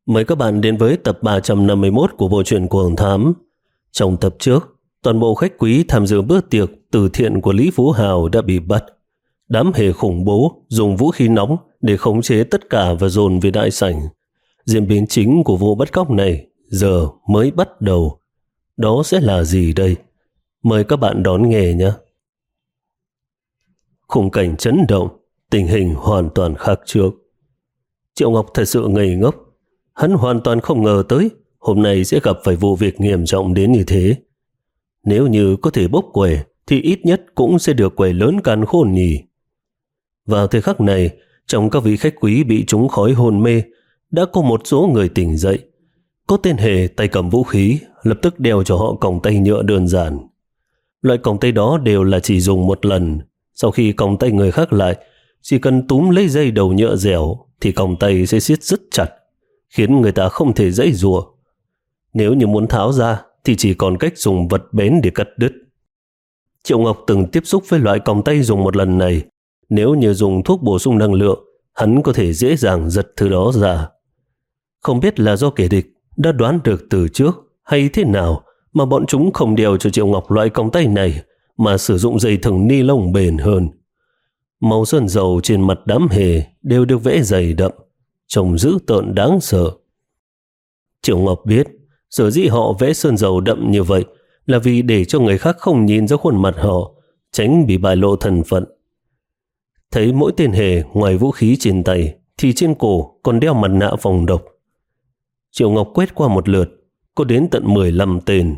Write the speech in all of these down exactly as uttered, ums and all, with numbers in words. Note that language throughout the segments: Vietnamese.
Mời các bạn đến với tập ba trăm năm mươi mốt của bộ truyện Cuồng Thám. Trong tập trước, toàn bộ khách quý tham dự bữa tiệc từ thiện của Lý Phú Hào đã bị bắt. Đám hề khủng bố dùng vũ khí nóng để khống chế tất cả và dồn về đại sảnh. Diễn biến chính của vụ bắt cóc này giờ mới bắt đầu. Đó sẽ là gì đây? Mời các bạn đón nghe nhé. Khung cảnh chấn động, tình hình hoàn toàn khác trước. Triệu Ngọc thật sự ngây ngốc. Hắn hoàn toàn không ngờ tới hôm nay sẽ gặp phải vụ việc nghiêm trọng đến như thế. Nếu như có thể bốc quẻ thì ít nhất cũng sẽ được quẻ lớn càn khôn nhỉ. Vào thời khắc này, trong các vị khách quý bị trúng khói hôn mê, đã có một số người tỉnh dậy. Có tên hề tay cầm vũ khí, lập tức đeo cho họ còng tay nhựa đơn giản. Loại còng tay đó đều là chỉ dùng một lần. Sau khi còng tay người khác lại, chỉ cần túm lấy dây đầu nhựa dẻo thì còng tay sẽ siết rất chặt, khiến người ta không thể giãy giụa. Nếu như muốn tháo ra thì chỉ còn cách dùng vật bén để cắt đứt. Triệu Ngọc từng tiếp xúc với loại còng tay dùng một lần này. Nếu như dùng thuốc bổ sung năng lượng, hắn có thể dễ dàng giật thứ đó ra. Không biết là do kẻ địch đã đoán được từ trước hay thế nào mà bọn chúng không đeo cho Triệu Ngọc loại còng tay này mà sử dụng dây thừng ni lông bền hơn. Màu sơn dầu trên mặt đám hề đều được vẽ dày đậm, trông dữ tợn đáng sợ. Triệu Ngọc biết sở dĩ họ vẽ sơn dầu đậm như vậy là vì để cho người khác không nhìn ra khuôn mặt họ, tránh bị bại lộ thân phận. Thấy mỗi tên hề ngoài vũ khí trên tay thì trên cổ còn đeo mặt nạ phòng độc. Triệu Ngọc quét qua một lượt, có đến tận mười lăm tên.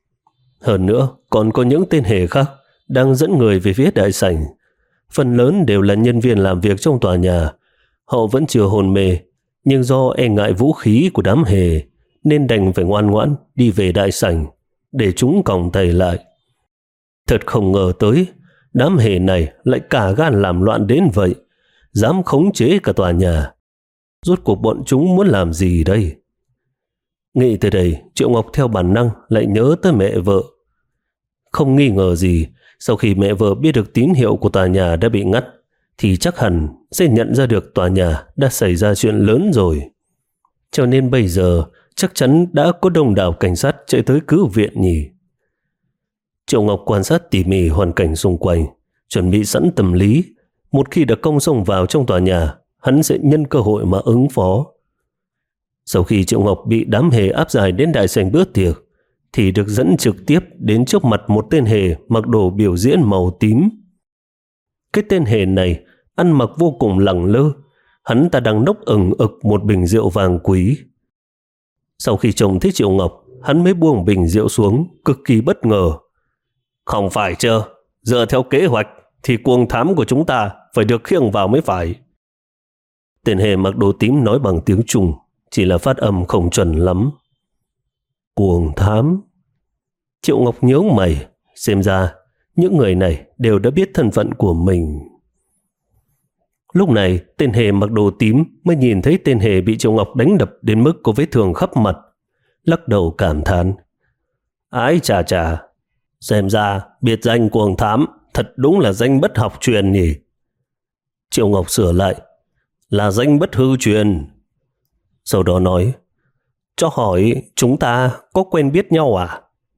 Hơn nữa còn có những tên hề khác đang dẫn người về phía đại sảnh. Phần lớn đều là nhân viên làm việc trong tòa nhà. Họ vẫn chưa hôn mê, nhưng do e ngại vũ khí của đám hề nên đành phải ngoan ngoãn đi về đại sảnh để chúng còng tay lại. Thật không ngờ tới đám hề này lại cả gan làm loạn đến vậy, dám khống chế cả tòa nhà. Rốt cuộc bọn chúng muốn làm gì đây? Nghĩ tới đây, Triệu Ngọc theo bản năng lại nhớ tới mẹ vợ. Không nghi ngờ gì, sau khi mẹ vợ biết được tín hiệu của tòa nhà đã bị ngắt thì chắc hẳn sẽ nhận ra được tòa nhà đã xảy ra chuyện lớn rồi. Cho nên bây giờ chắc chắn đã có đông đảo cảnh sát chạy tới cứu viện nhỉ. Triệu Ngọc quan sát tỉ mỉ hoàn cảnh xung quanh, chuẩn bị sẵn tâm lý. Một khi đã công xông vào trong tòa nhà, hắn sẽ nhân cơ hội mà ứng phó. Sau khi Triệu Ngọc bị đám hề áp giải đến đại sảnh bữa tiệc, thì được dẫn trực tiếp đến trước mặt một tên hề mặc đồ biểu diễn màu tím. Cái tên hề này ăn mặc vô cùng lẳng lơ, hắn ta đang nốc ừng ực một bình rượu vàng quý. Sau khi trông thấy Triệu Ngọc, hắn mới buông bình rượu xuống, cực kỳ bất ngờ. Không phải chứ, dựa theo kế hoạch thì cuồng thám của chúng ta phải được khiêng vào mới phải. Tên hề mặc đồ tím nói bằng tiếng Trung, chỉ là phát âm không chuẩn lắm. Cuồng thám. Triệu Ngọc nhớ mày, xem ra những người này đều đã biết thân phận của mình. Lúc này tên hề mặc đồ tím mới nhìn thấy tên hề bị Triệu Ngọc đánh đập đến mức có vết thương khắp mặt, lắc đầu cảm thán. Ái chà chà, xem ra biệt danh cuồng thám thật đúng là danh bất học truyền nhỉ. Triệu Ngọc sửa lại, là danh bất hư truyền. Sau đó nói, cho hỏi chúng ta có quen biết nhau à?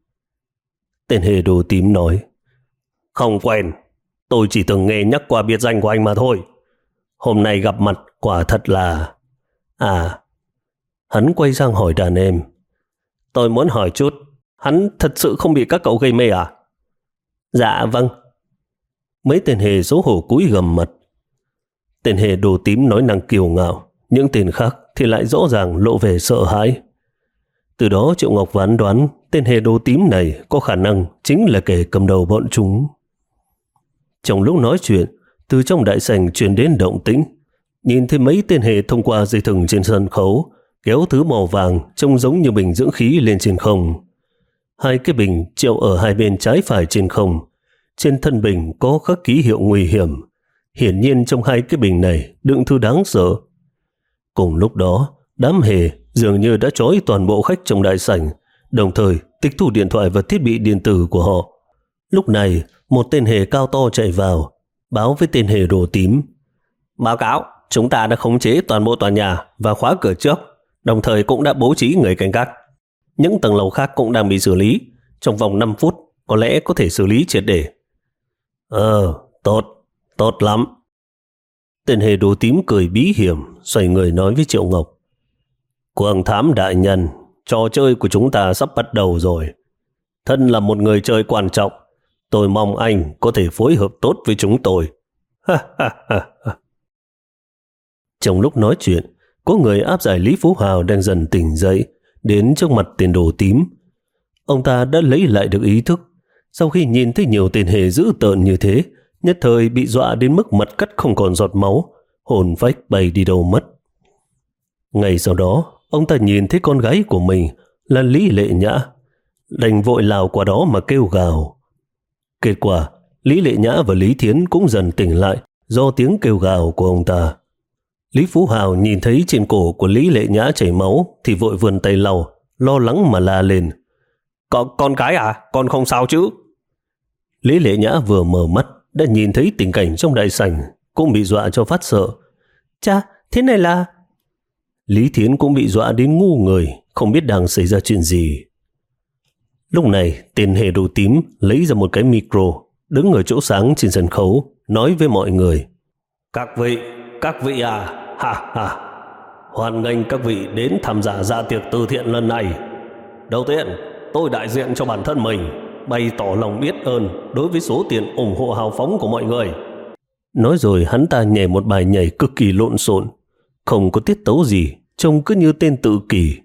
Tên hề đồ tím nói, không quen, tôi chỉ từng nghe nhắc qua biệt danh của anh mà thôi. Hôm nay gặp mặt quả thật là... À, hắn quay sang hỏi đàn em, tôi muốn hỏi chút, hắn thật sự không bị các cậu gây mê à? Dạ vâng. Mấy tên hề xấu hổ cúi gằm mặt. Tên hề đồ tím nói năng kiêu ngạo, những tên khác thì lại rõ ràng lộ vẻ sợ hãi. Từ đó Triệu Ngọc phán đoán tên hề đồ tím này có khả năng chính là kẻ cầm đầu bọn chúng. Trong lúc nói chuyện, từ trong đại sảnh truyền đến động tĩnh. Nhìn thấy mấy tên hề thông qua dây thừng trên sân khấu kéo thứ màu vàng trông giống như bình dưỡng khí lên trên không. Hai cái bình treo ở hai bên trái phải trên không. Trên thân bình có khắc ký hiệu nguy hiểm. Hiển nhiên trong hai cái bình này đựng thứ đáng sợ. Cùng lúc đó, đám hề dường như đã trói toàn bộ khách trong đại sảnh, đồng thời tịch thu điện thoại và thiết bị điện tử của họ. Lúc này, một tên hề cao to chạy vào, báo với tên hề đồ tím. Báo cáo, chúng ta đã khống chế toàn bộ tòa nhà và khóa cửa trước. đồng thời cũng đã bố trí người canh gác. Những tầng lầu khác cũng đang bị xử lý. Trong vòng năm phút, có lẽ có thể xử lý triệt để. Ờ, tốt, tốt lắm. Tên hề đồ tím cười bí hiểm, xoay người nói với Triệu Ngọc. Quang thám đại nhân, trò chơi của chúng ta sắp bắt đầu rồi. Thân là một người chơi quan trọng, tôi mong anh có thể phối hợp tốt với chúng tôi. Trong lúc nói chuyện, có người áp giải Lý Phú Hào đang dần tỉnh dậy, đến trước mặt tên đồ tím. Ông ta đã lấy lại được ý thức. Sau khi nhìn thấy nhiều tên hề dữ tợn như thế, nhất thời bị dọa đến mức mặt cắt không còn giọt máu, hồn phách bay đi đâu mất. Ngày sau đó, ông ta nhìn thấy con gái của mình là Lý Lệ Nhã, đành vội lao qua đó mà kêu gào. Kết quả, Lý Lệ Nhã và Lý Thiến cũng dần tỉnh lại do tiếng kêu gào của ông ta. Lý Phú Hào nhìn thấy trên cổ của Lý Lệ Nhã chảy máu thì vội vươn tay lau, lo lắng mà la lên. Con, con cái à? Con không sao chứ? Lý Lệ Nhã vừa mở mắt đã nhìn thấy tình cảnh trong đại sảnh, cũng bị dọa cho phát sợ. Cha, thế này là... Lý Thiến cũng bị dọa đến ngu người, không biết đang xảy ra chuyện gì. Lúc này, tên hề đồ tím lấy ra một cái micro, đứng ở chỗ sáng trên sân khấu, nói với mọi người. Các vị, các vị à, ha ha, hoan nghênh các vị đến tham gia dạ tiệc từ thiện lần này. Đầu tiên, tôi đại diện cho bản thân mình, bày tỏ lòng biết ơn đối với số tiền ủng hộ hào phóng của mọi người. Nói rồi hắn ta nhảy một bài nhảy cực kỳ lộn xộn, không có tiết tấu gì, trông cứ như tên tự kỷ.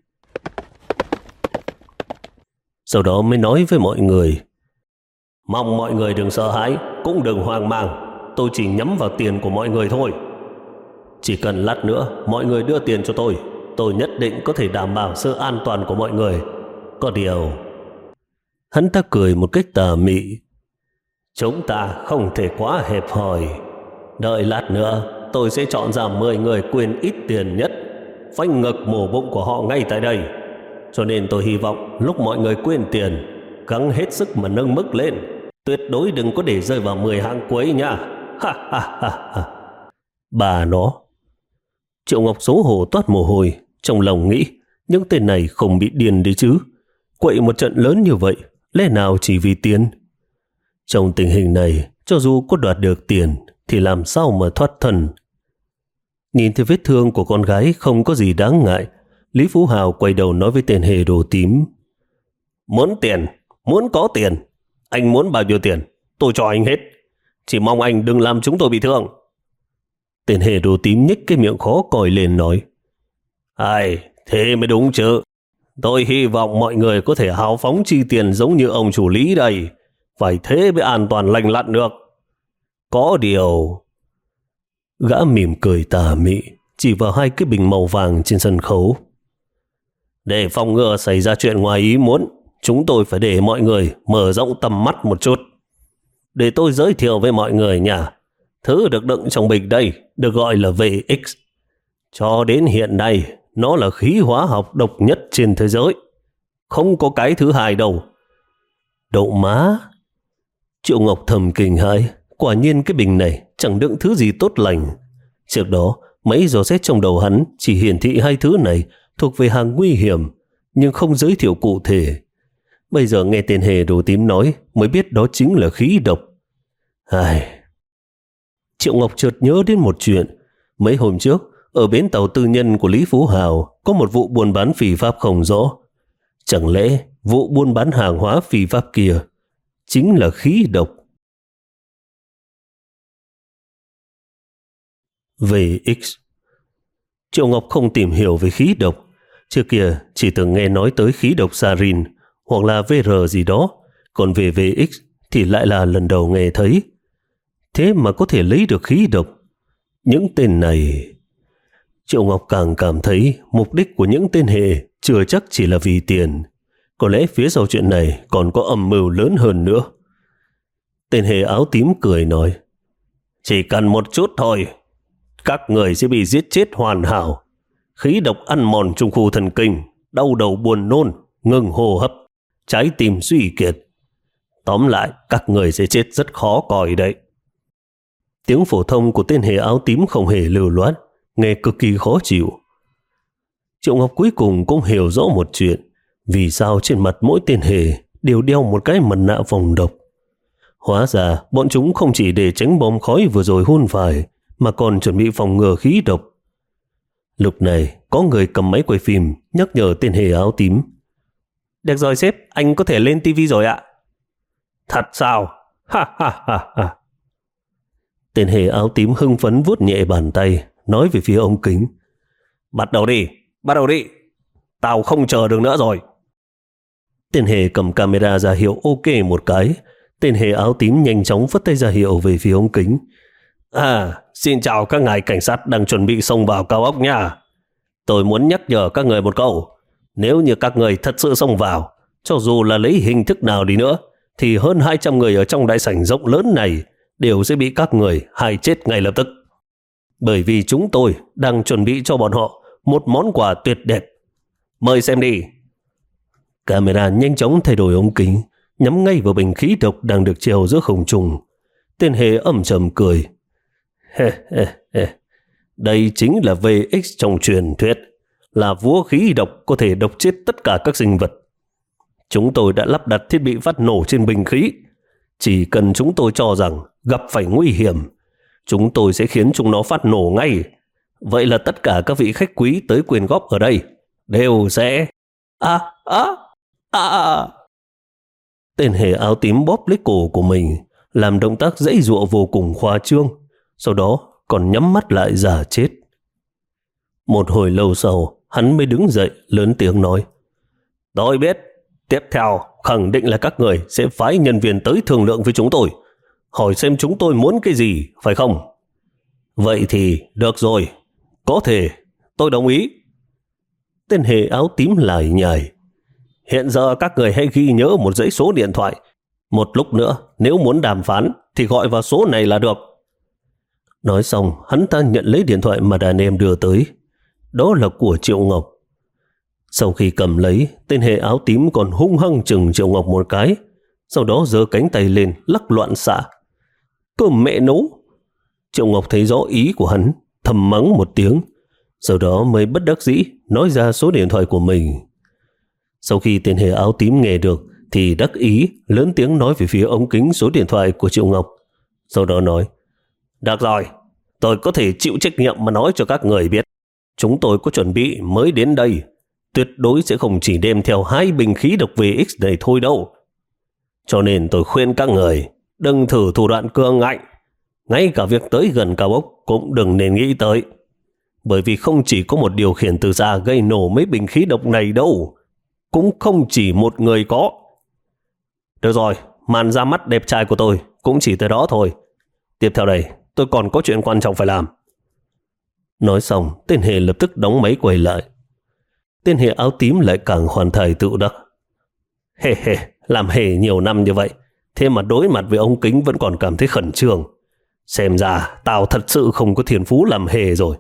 Sau đó mới nói với mọi người. Mong mọi người đừng sợ hãi, cũng đừng hoang mang, tôi chỉ nhắm vào tiền của mọi người thôi. Chỉ cần lát nữa mọi người đưa tiền cho tôi, tôi nhất định có thể đảm bảo sự an toàn của mọi người. Có điều... Hắn ta cười một cách tà mị. Chúng ta không thể quá hẹp hòi. Đợi lát nữa tôi sẽ chọn ra mười người quyên ít tiền nhất, phanh ngực mổ bụng của họ ngay tại đây. Cho nên tôi hy vọng lúc mọi người quyên tiền, gắng hết sức mà nâng mức lên, tuyệt đối đừng có để rơi vào mười hạng cuối nha. Ha ha ha ha. Bà nó. Triệu Ngọc xấu hổ toát mồ hôi, trong lòng nghĩ những tên này không bị điên đấy chứ. Quậy một trận lớn như vậy, lẽ nào chỉ vì tiền? Trong tình hình này, cho dù có đoạt được tiền thì làm sao mà thoát thân? Nhìn thấy vết thương của con gái không có gì đáng ngại, Lý Phú Hào quay đầu nói với tên hề đồ tím. Muốn tiền, muốn có tiền. Anh muốn bao nhiêu tiền, tôi cho anh hết. Chỉ mong anh đừng làm chúng tôi bị thương. Tên hề đồ tím nhếch cái miệng khó coi lên nói. Ai, thế mới đúng chứ. Tôi hy vọng mọi người có thể hào phóng chi tiền giống như ông chủ Lý đây. Phải thế mới an toàn lành lặn được. Có điều... Gã mỉm cười tà mị, chỉ vào hai cái bình màu vàng trên sân khấu. Để phòng ngừa xảy ra chuyện ngoài ý muốn, chúng tôi phải để mọi người mở rộng tầm mắt một chút. Để tôi giới thiệu với mọi người nha. Thứ được đựng trong bình đây được gọi là vê ích. Cho đến hiện nay, nó là khí hóa học độc nhất trên thế giới. Không có cái thứ hai đâu. Đậu má. Triệu Ngọc thầm kinh hãi. Quả nhiên cái bình này chẳng đựng thứ gì tốt lành. Trước đó, mấy dò xét trong đầu hắn chỉ hiển thị hai thứ này thuộc về hàng nguy hiểm, nhưng không giới thiệu cụ thể. Bây giờ nghe tên hề đồ tím nói mới biết đó chính là khí độc. Ai... Triệu Ngọc chợt nhớ đến một chuyện. Mấy hôm trước, ở bến tàu tư nhân của Lý Phú Hào có một vụ buôn bán phi pháp không rõ. Chẳng lẽ vụ buôn bán hàng hóa phi pháp kia chính là khí độc? vê ích. Triệu Ngọc không tìm hiểu về khí độc. Trước kia chỉ từng nghe nói tới khí độc sarin hoặc là vê rờ gì đó, còn về vê ích thì lại là lần đầu nghe thấy. Thế mà có thể lấy được khí độc. Những tên này... Triệu Ngọc càng cảm thấy mục đích của những tên hề chưa chắc chỉ là vì tiền. Có lẽ phía sau chuyện này còn có âm mưu lớn hơn nữa. Tên hề áo tím cười nói. Chỉ cần một chút thôi, các người sẽ bị giết chết hoàn hảo. Khí độc ăn mòn trung khu thần kinh, đau đầu buồn nôn, ngừng hô hấp, trái tim suy kiệt. Tóm lại, các người sẽ chết rất khó coi đấy. Tiếng phổ thông của tên hề áo tím không hề lưu loát, nghe cực kỳ khó chịu. Triệu Ngọc cuối cùng cũng hiểu rõ một chuyện, vì sao trên mặt mỗi tên hề đều đeo một cái mặt nạ phòng độc. Hóa ra bọn chúng không chỉ để tránh bom khói vừa rồi hun phải, mà còn chuẩn bị phòng ngừa khí độc. Lúc này có người cầm máy quay phim nhắc nhở tên hề áo tím. Được rồi sếp, anh có thể lên tivi rồi ạ. Thật sao? Ha ha ha ha. Tên hề áo tím hưng phấn vuốt nhẹ bàn tay, nói về phía ống kính. Bắt đầu đi, bắt đầu đi. Tao không chờ được nữa rồi. Tên hề cầm camera ra hiệu ok một cái. Tên hề áo tím nhanh chóng phất tay ra hiệu về phía ống kính. À, xin chào các ngài cảnh sát đang chuẩn bị xông vào cao ốc nha. Tôi muốn nhắc nhở các người một câu. Nếu như các người thật sự xông vào, cho dù là lấy hình thức nào đi nữa, thì hơn hai trăm người ở trong đại sảnh rộng lớn này đều sẽ bị các người hại chết ngay lập tức. Bởi vì chúng tôi đang chuẩn bị cho bọn họ một món quà tuyệt đẹp. Mời xem đi. Camera nhanh chóng thay đổi ống kính, nhắm ngay vào bình khí độc đang được treo giữa không trung. Tên hề âm trầm cười. He he he. Đây chính là vê ích trong truyền thuyết, là vũ khí độc có thể độc chết tất cả các sinh vật. Chúng tôi đã lắp đặt thiết bị phát nổ trên bình khí. Chỉ cần chúng tôi cho rằng gặp phải nguy hiểm, chúng tôi sẽ khiến chúng nó phát nổ ngay. Vậy là tất cả các vị khách quý tới quyên góp ở đây đều sẽ... À, à, à. Tên hề áo tím bóp lấy cổ của mình, làm động tác giãy giụa vô cùng khoa trương, sau đó còn nhắm mắt lại giả chết. Một hồi lâu sau, hắn mới đứng dậy lớn tiếng nói. Tôi biết, tiếp theo khẳng định là các người sẽ phái nhân viên tới thương lượng với chúng tôi, hỏi xem chúng tôi muốn cái gì, phải không? Vậy thì được rồi, có thể, tôi đồng ý. Tên hề áo tím lải nhải. Hiện giờ các người hãy ghi nhớ một dãy số điện thoại. Một lúc nữa, nếu muốn đàm phán thì gọi vào số này là được. Nói xong, hắn ta nhận lấy điện thoại mà đàn em đưa tới. Đó là của Triệu Ngọc. Sau khi cầm lấy, tên hề áo tím còn hung hăng chừng Triệu Ngọc một cái, sau đó giơ cánh tay lên lắc loạn xạ. Cơ mẹ nấu! Triệu Ngọc thấy rõ ý của hắn, thầm mắng một tiếng, sau đó mới bất đắc dĩ nói ra số điện thoại của mình. Sau khi tên hề áo tím nghe được thì đắc ý lớn tiếng nói về phía ống kính số điện thoại của Triệu Ngọc, sau đó nói. Được rồi, tôi có thể chịu trách nhiệm mà nói cho các người biết. Chúng tôi có chuẩn bị mới đến đây, tuyệt đối sẽ không chỉ đem theo hai bình khí độc vê ích này thôi đâu. Cho nên tôi khuyên các người đừng thử thủ đoạn cương ngạnh, ngay cả việc tới gần cao ốc cũng đừng nên nghĩ tới. Bởi vì không chỉ có một điều khiển từ xa gây nổ mấy bình khí độc này đâu, cũng không chỉ một người có. Được rồi, màn ra mắt đẹp trai của tôi cũng chỉ tới đó thôi. Tiếp theo đây, tôi còn có chuyện quan trọng phải làm. Nói xong, tên hề lập tức đóng máy quay lại. Tên hề áo tím lại càng khoan thai tự đắc. Hề hề, làm hề nhiều năm như vậy, thế mà đối mặt với ống kính vẫn còn cảm thấy khẩn trương. Xem ra tao thật sự không có thiên phú làm hề rồi.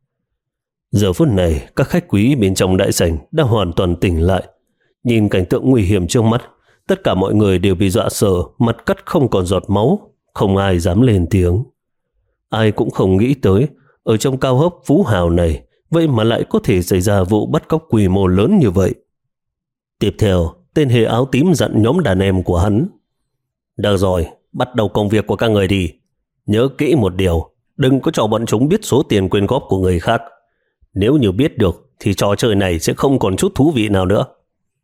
Giờ phút này, các khách quý bên trong đại sảnh đã hoàn toàn tỉnh lại. Nhìn cảnh tượng nguy hiểm trước mắt, tất cả mọi người đều bị dọa sợ, mặt cắt không còn giọt máu, không ai dám lên tiếng. Ai cũng không nghĩ tới, ở trong cao ốc phú hào này, vậy mà lại có thể xảy ra vụ bắt cóc quy mô lớn như vậy. Tiếp theo, tên hề áo tím dặn nhóm đàn em của hắn. Được rồi, bắt đầu công việc của các người đi. Nhớ kỹ một điều, đừng có cho bọn chúng biết số tiền quyên góp của người khác. Nếu như biết được, thì trò chơi này sẽ không còn chút thú vị nào nữa.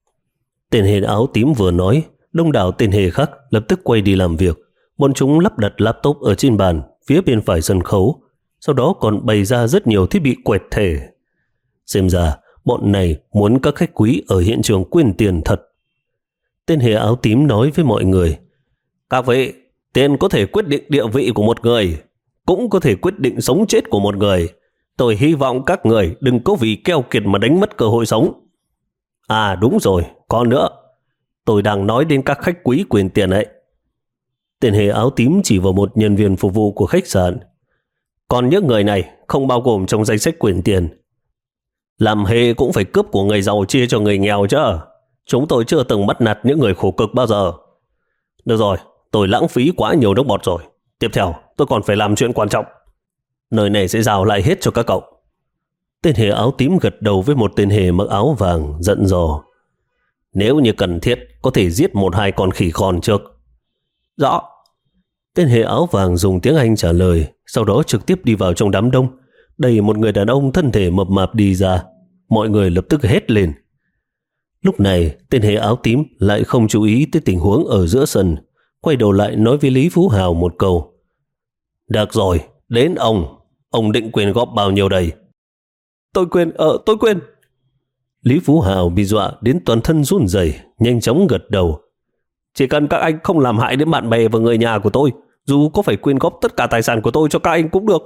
Tên hề áo tím vừa nói, đông đảo tên hề khác lập tức quay đi làm việc. Bọn chúng lắp đặt laptop ở trên bàn, phía bên phải sân khấu, sau đó còn bày ra rất nhiều thiết bị quẹt thẻ. Xem ra, bọn này muốn các khách quý ở hiện trường quyên tiền thật. Tên hề áo tím nói với mọi người. Các vị, tiền có thể quyết định địa vị của một người, cũng có thể quyết định sống chết của một người. Tôi hy vọng các người đừng có vì keo kiệt mà đánh mất cơ hội sống. À đúng rồi, còn nữa, tôi đang nói đến các khách quý quyên tiền ấy. Tên hề áo tím chỉ vào một nhân viên phục vụ của khách sạn. Còn những người này không bao gồm trong danh sách quyên tiền. Làm hề cũng phải cướp của người giàu chia cho người nghèo chứ. Chúng tôi chưa từng bắt nạt những người khổ cực bao giờ. Được rồi, tôi lãng phí quá nhiều nước bọt rồi. Tiếp theo, tôi còn phải làm chuyện quan trọng. Nơi này sẽ giao lại hết cho các cậu. Tên hề áo tím gật đầu với một tên hề mặc áo vàng, giận dò. Nếu như cần thiết, có thể giết một hai con khỉ con trước. Rõ. Tên hề áo vàng dùng tiếng Anh trả lời, sau đó trực tiếp đi vào trong đám đông, đẩy một người đàn ông thân thể mập mạp đi ra. Mọi người lập tức hét lên. Lúc này, tên hề áo tím lại không chú ý tới tình huống ở giữa sân, quay đầu lại nói với Lý Phú Hào một câu. Được rồi, đến ông. Ông định quyên góp bao nhiêu đây? Tôi quyên, ờ, tôi quyên. Lý Phú Hào bị dọa đến toàn thân run rẩy, nhanh chóng gật đầu. Chỉ cần các anh không làm hại đến bạn bè và người nhà của tôi, dù có phải quyên góp tất cả tài sản của tôi cho các anh cũng được.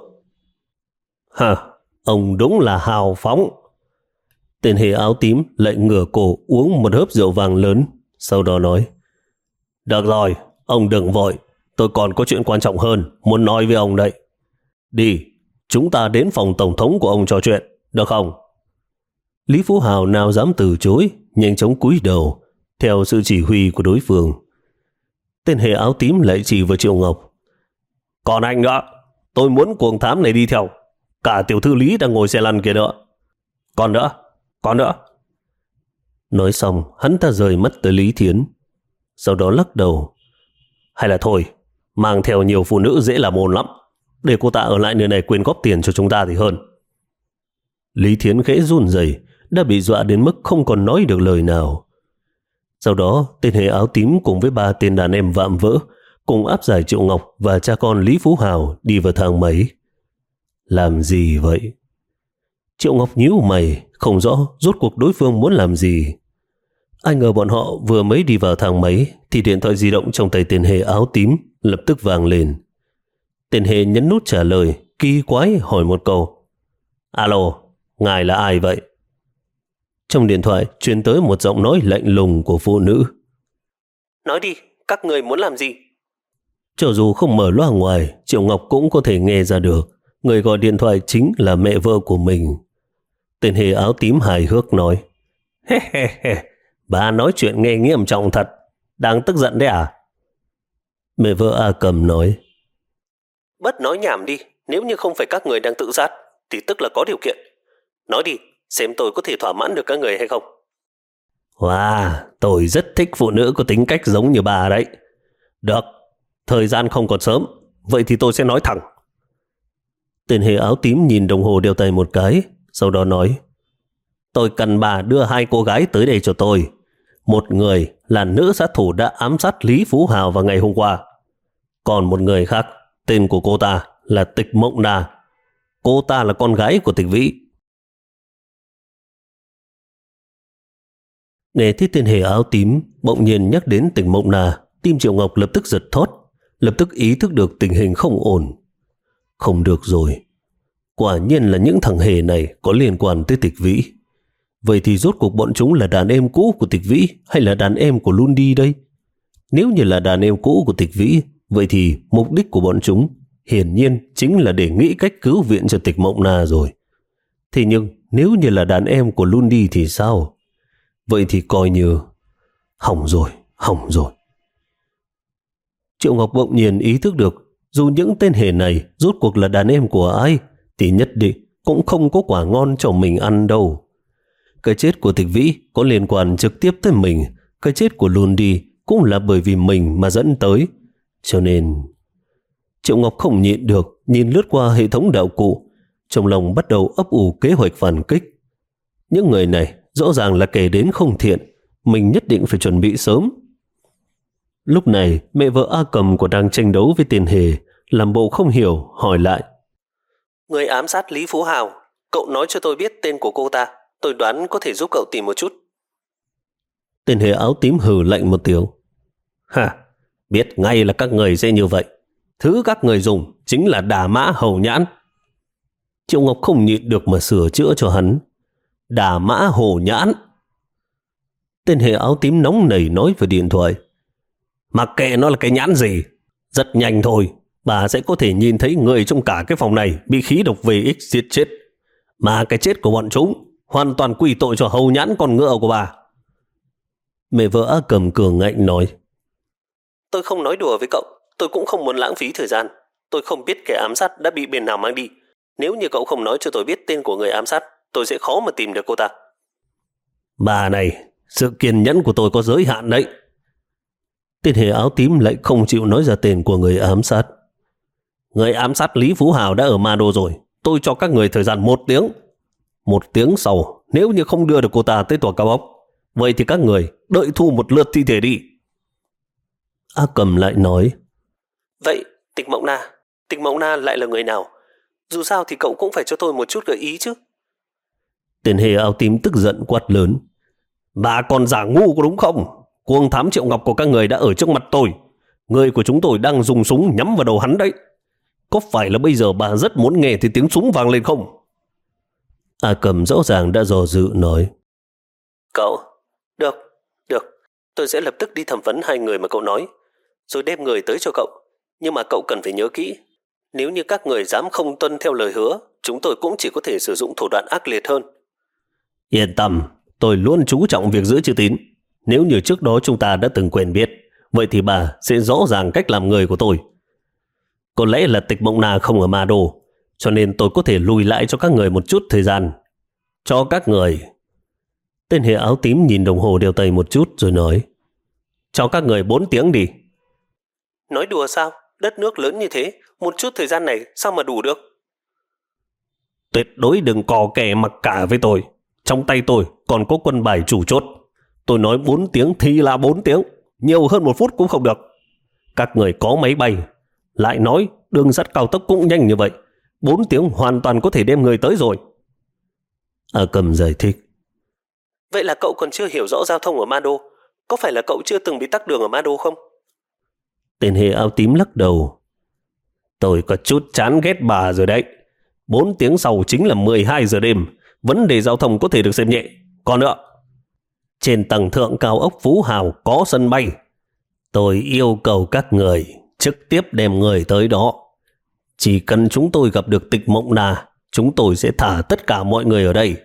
Hả, ông đúng là hào phóng. Tên hề áo tím lại ngửa cổ uống một hớp rượu vàng lớn, sau đó nói. Được rồi, ông đừng vội, tôi còn có chuyện quan trọng hơn muốn nói với ông đấy. Đi, chúng ta đến phòng tổng thống của ông trò chuyện, được không? Lý Phú Hào nào dám từ chối, nhanh chóng cúi đầu theo sự chỉ huy của đối phương. Tên hề áo tím lại chỉ vào Triệu Ngọc. Còn anh nữa, tôi muốn cuồng thám này đi theo. Cả tiểu thư Lý đang ngồi xe lăn kia nữa. Còn nữa, còn nữa. Nói xong, hắn ta rời mắt tới Lý Thiến, sau đó lắc đầu. Hay là thôi, mang theo nhiều phụ nữ dễ làm ồn lắm, để cô ta ở lại nơi này quyên góp tiền cho chúng ta thì hơn. Lý Thiến khẽ run rẩy, đã bị dọa đến mức không còn nói được lời nào. Sau đó, tên hề áo tím cùng với ba tên đàn em vạm vỡ cùng áp giải Triệu Ngọc và cha con Lý Phú Hào đi vào thang máy. Làm gì vậy? Triệu Ngọc nhíu mày, không rõ rốt cuộc đối phương muốn làm gì. Ai ngờ bọn họ vừa mới đi vào thang máy thì điện thoại di động trong tay tên hề áo tím lập tức vang lên. Tên hề nhấn nút trả lời, kỳ quái hỏi một câu. Alo, ngài là ai vậy? Trong điện thoại truyền tới một giọng nói lạnh lùng của phụ nữ. Nói đi, các người muốn làm gì? Cho dù không mở loa ngoài, Triệu Ngọc cũng có thể nghe ra được người gọi điện thoại chính là mẹ vợ của mình. Tên hề áo tím hài hước nói. He he he, bà nói chuyện nghe nghiêm trọng thật, đang tức giận đấy à? Mẹ vợ A Cầm nói. Bớt nói nhảm đi, nếu như không phải các người đang tự sát thì tức là có điều kiện. Nói đi, xem tôi có thể thỏa mãn được các người hay không. Wow, tôi rất thích phụ nữ có tính cách giống như bà đấy. Được, thời gian không còn sớm, vậy thì tôi sẽ nói thẳng. Tên hề áo tím nhìn đồng hồ đeo tay một cái, sau đó nói. Tôi cần bà đưa hai cô gái tới đây cho tôi. Một người là nữ sát thủ đã ám sát Lý Phú Hào vào ngày hôm qua. Còn một người khác, tên của cô ta là Tịch Mộng Na. Cô ta là con gái của Tịch Vĩ. Nghe thấy tên hề áo tím bỗng nhiên nhắc đến Tịch Mộng Na, tim Triệu Ngọc lập tức giật thót, lập tức ý thức được tình hình không ổn. Không được rồi, quả nhiên là những thằng hề này có liên quan tới Tịch Vĩ. Vậy thì rốt cuộc bọn chúng là đàn em cũ của Tịch Vĩ hay là đàn em của Lundi đây? Nếu như là đàn em cũ của Tịch Vĩ, vậy thì mục đích của bọn chúng hiển nhiên chính là để nghĩ cách cứu viện cho Tịch Mộng Na rồi. Thế nhưng nếu như là đàn em của Lundi thì sao? Vậy thì coi như hỏng rồi, hỏng rồi. Triệu Ngọc bỗng nhiên ý thức được, dù những tên hề này rốt cuộc là đàn em của ai thì nhất định cũng không có quả ngon cho mình ăn đâu. Cái chết của Tịch Vĩ có liên quan trực tiếp tới mình, cái chết của Lundi cũng là bởi vì mình mà dẫn tới. Cho nên Triệu Ngọc không nhịn được, nhìn lướt qua hệ thống đạo cụ, trong lòng bắt đầu ấp ủ kế hoạch phản kích. Những người này rõ ràng là kẻ đến không thiện, mình nhất định phải chuẩn bị sớm. Lúc này mẹ vợ A Cầm còn đang tranh đấu với tên hề, làm bộ không hiểu hỏi lại. Người ám sát Lý Phú Hào, cậu nói cho tôi biết tên của cô ta, tôi đoán có thể giúp cậu tìm một chút. Tên hề áo tím hừ lạnh một tiếng. Hả, biết ngay là các người sẽ như vậy. Thứ các người dùng chính là Đà Mã Hầu Nhãn. Triệu Ngọc không nhịn được mà sửa chữa cho hắn. Đà Mã Hầu Nhãn. Tên hề áo tím nóng nảy nói vào điện thoại. Mặc kệ nó là cái nhãn gì, rất nhanh thôi, bà sẽ có thể nhìn thấy người trong cả cái phòng này bị khí độc vê ích giết chết. Mà cái chết của bọn chúng hoàn toàn quy tội cho Hầu Nhãn con ngựa của bà. Mẹ vợ A Cầm cường ngạnh nói. Tôi không nói đùa với cậu, tôi cũng không muốn lãng phí thời gian. Tôi không biết kẻ ám sát đã bị bên nào mang đi. Nếu như cậu không nói cho tôi biết tên của người ám sát, tôi sẽ khó mà tìm được cô ta. Bà này, sự kiên nhẫn của tôi có giới hạn đấy. Tên hề áo tím lại không chịu nói ra tên của người ám sát. Người ám sát Lý Phú Hào đã ở Ma Đô rồi. Tôi cho các người thời gian một tiếng. Một tiếng sau, nếu như không đưa được cô ta tới tòa cao ốc, vậy thì các người đợi thu một lượt thi thể đi. A Cầm lại nói, vậy Tịch Mộng Na, Tịch Mộng Na lại là người nào? Dù sao thì cậu cũng phải cho tôi một chút gợi ý chứ. Tên hề áo tím tức giận quát lớn, bà còn giả ngu có đúng không? Cuồng thám Triệu Ngọc của các người đã ở trước mặt tôi. Người của chúng tôi đang dùng súng nhắm vào đầu hắn đấy. Có phải là bây giờ bà rất muốn nghe thì tiếng súng vang lên không? A Cầm rõ ràng đã dò dự nói, cậu, được, được, tôi sẽ lập tức đi thẩm vấn hai người mà cậu nói, rồi đem người tới cho cậu. Nhưng mà cậu cần phải nhớ kỹ, nếu như các người dám không tuân theo lời hứa, chúng tôi cũng chỉ có thể sử dụng thủ đoạn ác liệt hơn. Yên tâm, tôi luôn chú trọng việc giữ chữ tín. Nếu như trước đó chúng ta đã từng quen biết, vậy thì bà sẽ rõ ràng cách làm người của tôi. Có lẽ là Tịch Mộng Na không ở Ma Đô, cho nên tôi có thể lùi lại cho các người một chút thời gian. Cho các người. Tên hề áo tím nhìn đồng hồ đeo tay một chút rồi nói, cho các người bốn tiếng đi. Nói đùa sao? Đất nước lớn như thế, một chút thời gian này sao mà đủ được? Tuyệt đối đừng cò kè mặc cả với tôi. Trong tay tôi còn có quân bài chủ chốt. Tôi nói bốn tiếng thì là bốn tiếng, nhiều hơn một phút cũng không được. Các người có máy bay, lại nói đường sắt cao tốc cũng nhanh như vậy, bốn tiếng hoàn toàn có thể đem người tới rồi. A Cầm giải thích, vậy là cậu còn chưa hiểu rõ giao thông ở Ma Đô. Có phải là cậu chưa từng bị tắc đường ở Ma Đô không? Tên hề áo tím lắc đầu, tôi có chút chán ghét bà rồi đấy. Bốn tiếng sau chính là mười hai giờ đêm, vấn đề giao thông có thể được xem nhẹ. Còn nữa, trên tầng thượng cao ốc Phú Hào có sân bay. Tôi yêu cầu các người trực tiếp đem người tới đó. Chỉ cần chúng tôi gặp được Tịch Mộng Na, chúng tôi sẽ thả tất cả mọi người ở đây.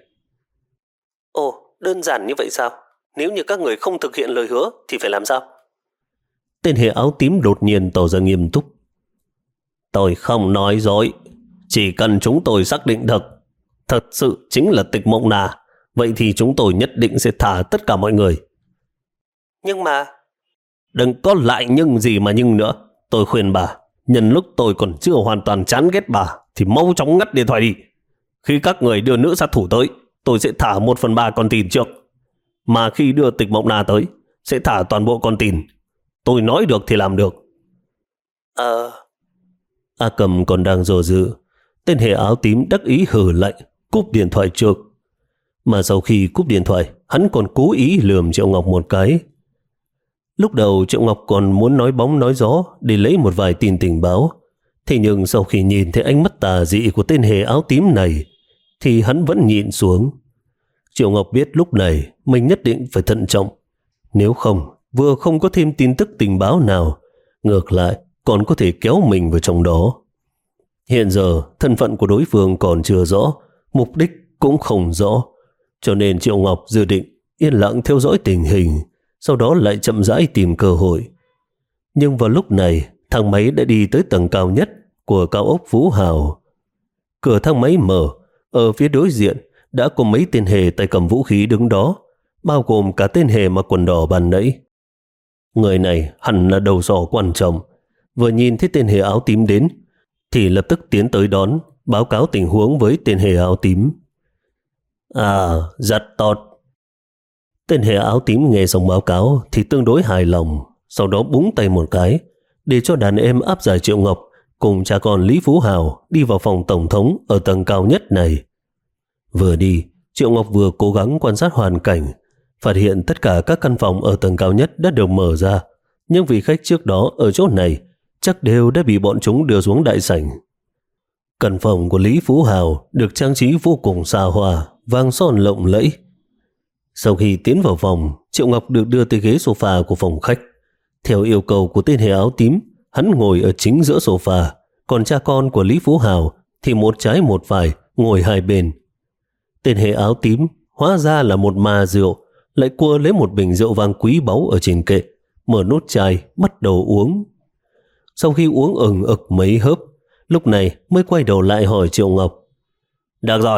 Ồ, đơn giản như vậy sao? Nếu như các người không thực hiện lời hứa thì phải làm sao? Tên hề áo tím đột nhiên tỏ ra nghiêm túc. Tôi không nói dối. Chỉ cần chúng tôi xác định được thật sự chính là Tịch Mộng Na, vậy thì chúng tôi nhất định sẽ thả tất cả mọi người. Nhưng mà... Đừng có lại nhưng gì mà nhưng nữa. Tôi khuyên bà, nhân lúc tôi còn chưa hoàn toàn chán ghét bà thì mau chóng ngắt điện thoại đi. Khi các người đưa nữ sát thủ tới, tôi sẽ thả một phần ba con tin trước. Mà khi đưa Tịch Mộng Na tới, sẽ thả toàn bộ con tin. Tôi nói được thì làm được. Ờ... A Cầm còn đang dò dự, tên hề áo tím đắc ý hừ lạnh, cúp điện thoại trước. Mà sau khi cúp điện thoại, hắn còn cố ý lườm Triệu Ngọc một cái. Lúc đầu Triệu Ngọc còn muốn nói bóng nói gió để lấy một vài tin tình báo. Thế nhưng sau khi nhìn thấy ánh mắt tà dị của tên hề áo tím này, thì hắn vẫn nhịn xuống. Triệu Ngọc biết lúc này mình nhất định phải thận trọng. Nếu không, vừa không có thêm tin tức tình báo nào, ngược lại còn có thể kéo mình vào trong đó. Hiện giờ thân phận của đối phương còn chưa rõ, mục đích cũng không rõ, cho nên Triệu Ngọc dự định yên lặng theo dõi tình hình, sau đó lại chậm rãi tìm cơ hội. Nhưng vào lúc này, thang máy đã đi tới tầng cao nhất của cao ốc Phú Hào. Cửa thang máy mở, ở phía đối diện đã có mấy tên hề tay cầm vũ khí đứng đó, bao gồm cả tên hề mặc quần đỏ ban nãy. Người này hẳn là đầu sỏ quan trọng. Vừa nhìn thấy tên hề áo tím đến thì lập tức tiến tới đón, báo cáo tình huống với tên hề áo tím. À, rất tốt. Tên hề áo tím nghe xong báo cáo thì tương đối hài lòng, sau đó búng tay một cái để cho đàn em áp giải Triệu Ngọc cùng cha con Lý Phú Hào đi vào phòng tổng thống ở tầng cao nhất này. Vừa đi, Triệu Ngọc vừa cố gắng quan sát hoàn cảnh, phát hiện tất cả các căn phòng ở tầng cao nhất đã được mở ra, nhưng vị khách trước đó ở chỗ này chắc đều đã bị bọn chúng đưa xuống đại sảnh. Căn phòng của Lý Phú Hào được trang trí vô cùng xa hoa, vàng son lộng lẫy. Sau khi tiến vào phòng, Triệu Ngọc được đưa tới ghế sofa của phòng khách. Theo yêu cầu của tên hề áo tím, hắn ngồi ở chính giữa sofa, còn cha con của Lý Phú Hào thì một trái một phải ngồi hai bên. Tên hề áo tím hóa ra là một ma rượu, lại cua lấy một bình rượu vang quý báu ở trên kệ, mở nút chai bắt đầu uống. Sau khi uống ừng ực mấy hớp, lúc này mới quay đầu lại hỏi Triệu Ngọc. Được rồi,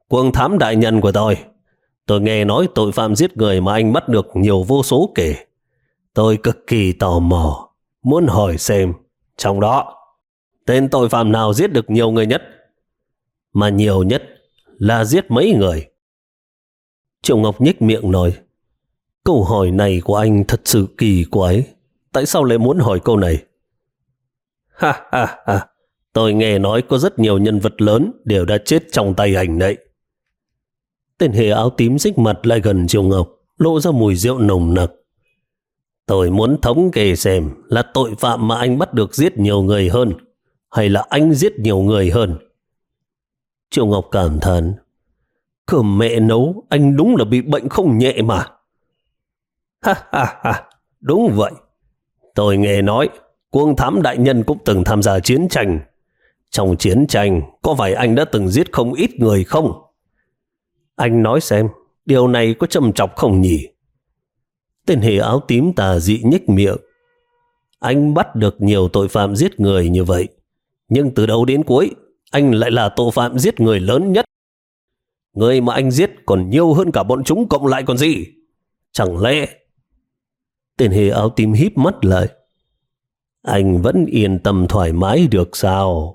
Quân thám đại nhân của tôi, tôi nghe nói tội phạm giết người mà anh bắt được nhiều vô số kể. Tôi cực kỳ tò mò, muốn hỏi xem, trong đó, tên tội phạm nào giết được nhiều người nhất? Mà nhiều nhất là giết mấy người? Triệu Ngọc nhếch miệng nói, câu hỏi này của anh thật sự kỳ quái. Tại sao lại muốn hỏi câu này? Ha ha ha, tôi nghe nói có rất nhiều nhân vật lớn đều đã chết trong tay anh đấy. Tên hề áo tím xích mặt lại gần Triệu Ngọc, lộ ra mùi rượu nồng nặc. Tôi muốn thống kê xem là tội phạm mà anh bắt được giết nhiều người hơn, hay là anh giết nhiều người hơn. Triệu Ngọc cảm thán, cơm mẹ nấu, anh đúng là bị bệnh không nhẹ mà. Ha ha ha, đúng vậy. Tôi nghe nói Quân thám đại nhân cũng từng tham gia chiến tranh. Trong chiến tranh, có phải anh đã từng giết không ít người không? Anh nói xem, điều này có trầm trọng không nhỉ? Tên hề áo tím tà dị nhếch miệng. Anh bắt được nhiều tội phạm giết người như vậy, nhưng từ đầu đến cuối, anh lại là tội phạm giết người lớn nhất. Người mà anh giết còn nhiều hơn cả bọn chúng cộng lại còn gì? Chẳng lẽ... Tên hề áo tím híp mắt lại. Anh vẫn yên tâm thoải mái được sao?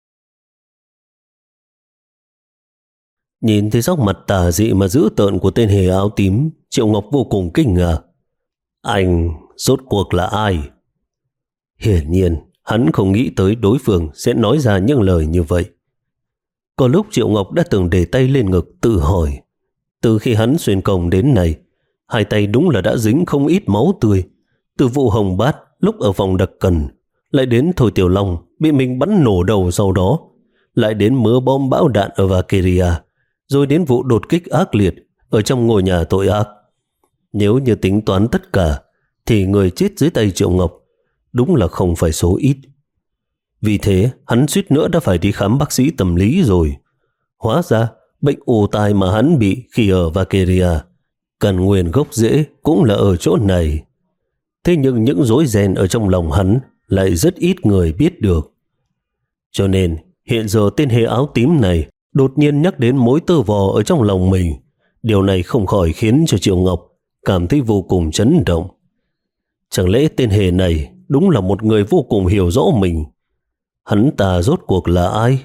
Nhìn thấy sắc mặt tà dị mà dữ tợn của tên hề áo tím, Triệu Ngọc vô cùng kinh ngạc. Anh rốt cuộc là ai? Hiển nhiên, hắn không nghĩ tới đối phương sẽ nói ra những lời như vậy. Có lúc Triệu Ngọc đã từng để tay lên ngực tự hỏi. Từ khi hắn xuyên công đến nay, hai tay đúng là đã dính không ít máu tươi. Từ vụ Hồng Bát lúc ở phòng đặc cần, lại đến Thôi Tiểu Long bị mình bắn nổ đầu sau đó, lại đến mưa bom bão đạn ở Valkyria, rồi đến vụ đột kích ác liệt ở trong ngôi nhà tội ác. Nếu như tính toán tất cả, thì người chết dưới tay Triệu Ngọc đúng là không phải số ít. Vì thế, hắn suýt nữa đã phải đi khám bác sĩ tâm lý rồi. Hóa ra, bệnh ù tai mà hắn bị khi ở Valkyria, căn nguyên gốc rễ cũng là ở chỗ này. Thế nhưng những rối ren ở trong lòng hắn lại rất ít người biết được. Cho nên, hiện giờ tên hề áo tím này đột nhiên nhắc đến mối tơ vò ở trong lòng mình. Điều này không khỏi khiến cho Triệu Ngọc cảm thấy vô cùng chấn động. Chẳng lẽ tên hề này đúng là một người vô cùng hiểu rõ mình? Hắn ta rốt cuộc là ai?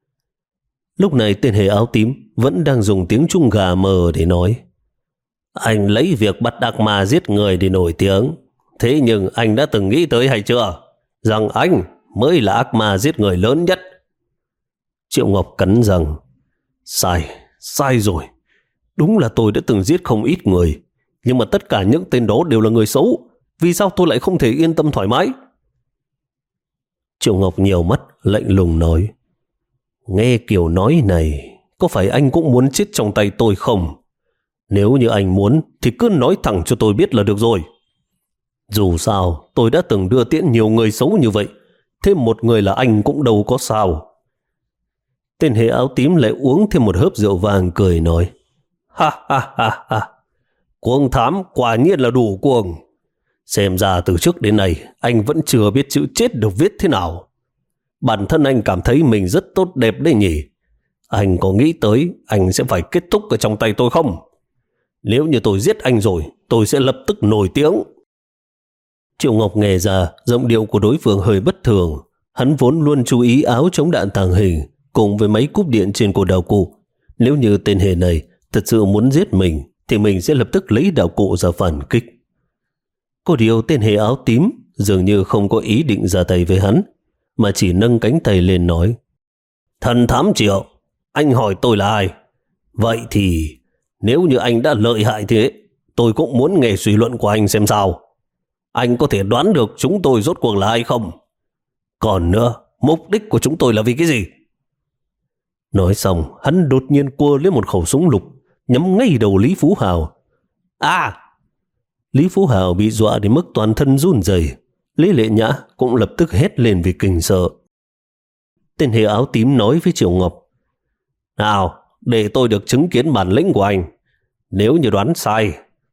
Lúc này tên hề áo tím vẫn đang dùng tiếng Trung gà mờ để nói. Anh lấy việc bắt ác ma giết người để nổi tiếng. Thế nhưng anh đã từng nghĩ tới hay chưa? Rằng anh mới là ác ma giết người lớn nhất. Triệu Ngọc cắn răng. Sai, sai rồi. Đúng là tôi đã từng giết không ít người. Nhưng mà tất cả những tên đó đều là người xấu. Vì sao tôi lại không thể yên tâm thoải mái? Triệu Ngọc nhiều mắt lạnh lùng nói. Nghe kiểu nói này, có phải anh cũng muốn chết trong tay tôi không? Nếu như anh muốn thì cứ nói thẳng cho tôi biết là được rồi. Dù sao, tôi đã từng đưa tiễn nhiều người xấu như vậy. Thêm một người là anh cũng đâu có sao. Tên hề áo tím lại uống thêm một hớp rượu vàng cười nói. Ha ha ha ha. Cuồng thám quả nhiên là đủ cuồng. Xem ra từ trước đến nay anh vẫn chưa biết chữ chết được viết thế nào. Bản thân anh cảm thấy mình rất tốt đẹp đấy nhỉ. Anh có nghĩ tới anh sẽ phải kết thúc ở trong tay tôi không? Nếu như tôi giết anh rồi, tôi sẽ lập tức nổi tiếng. Triệu Ngọc nghe ra giọng điệu của đối phương hơi bất thường. Hắn vốn luôn chú ý áo chống đạn tàng hình cùng với máy cúp điện trên cổ đạo cụ. Nếu như tên hề này thật sự muốn giết mình thì mình sẽ lập tức lấy đạo cụ ra phản kích. Có điều tên hề áo tím dường như không có ý định ra tay với hắn, mà chỉ nâng cánh tay lên nói. Thần thám Triệu, anh hỏi tôi là ai? Vậy thì nếu như anh đã lợi hại thế, tôi cũng muốn nghe suy luận của anh xem sao. Anh có thể đoán được chúng tôi rốt cuộc là ai không? Còn nữa, mục đích của chúng tôi là vì cái gì? Nói xong, hắn đột nhiên cua lấy một khẩu súng lục, nhắm ngay đầu Lý Phú Hào. À! Lý Phú Hào bị dọa đến mức toàn thân run rẩy. Lý Lệ Nhã cũng lập tức hét lên vì kinh sợ. Tên hề áo tím nói với Triệu Ngọc. Nào, để tôi được chứng kiến bản lĩnh của anh. Nếu như đoán sai,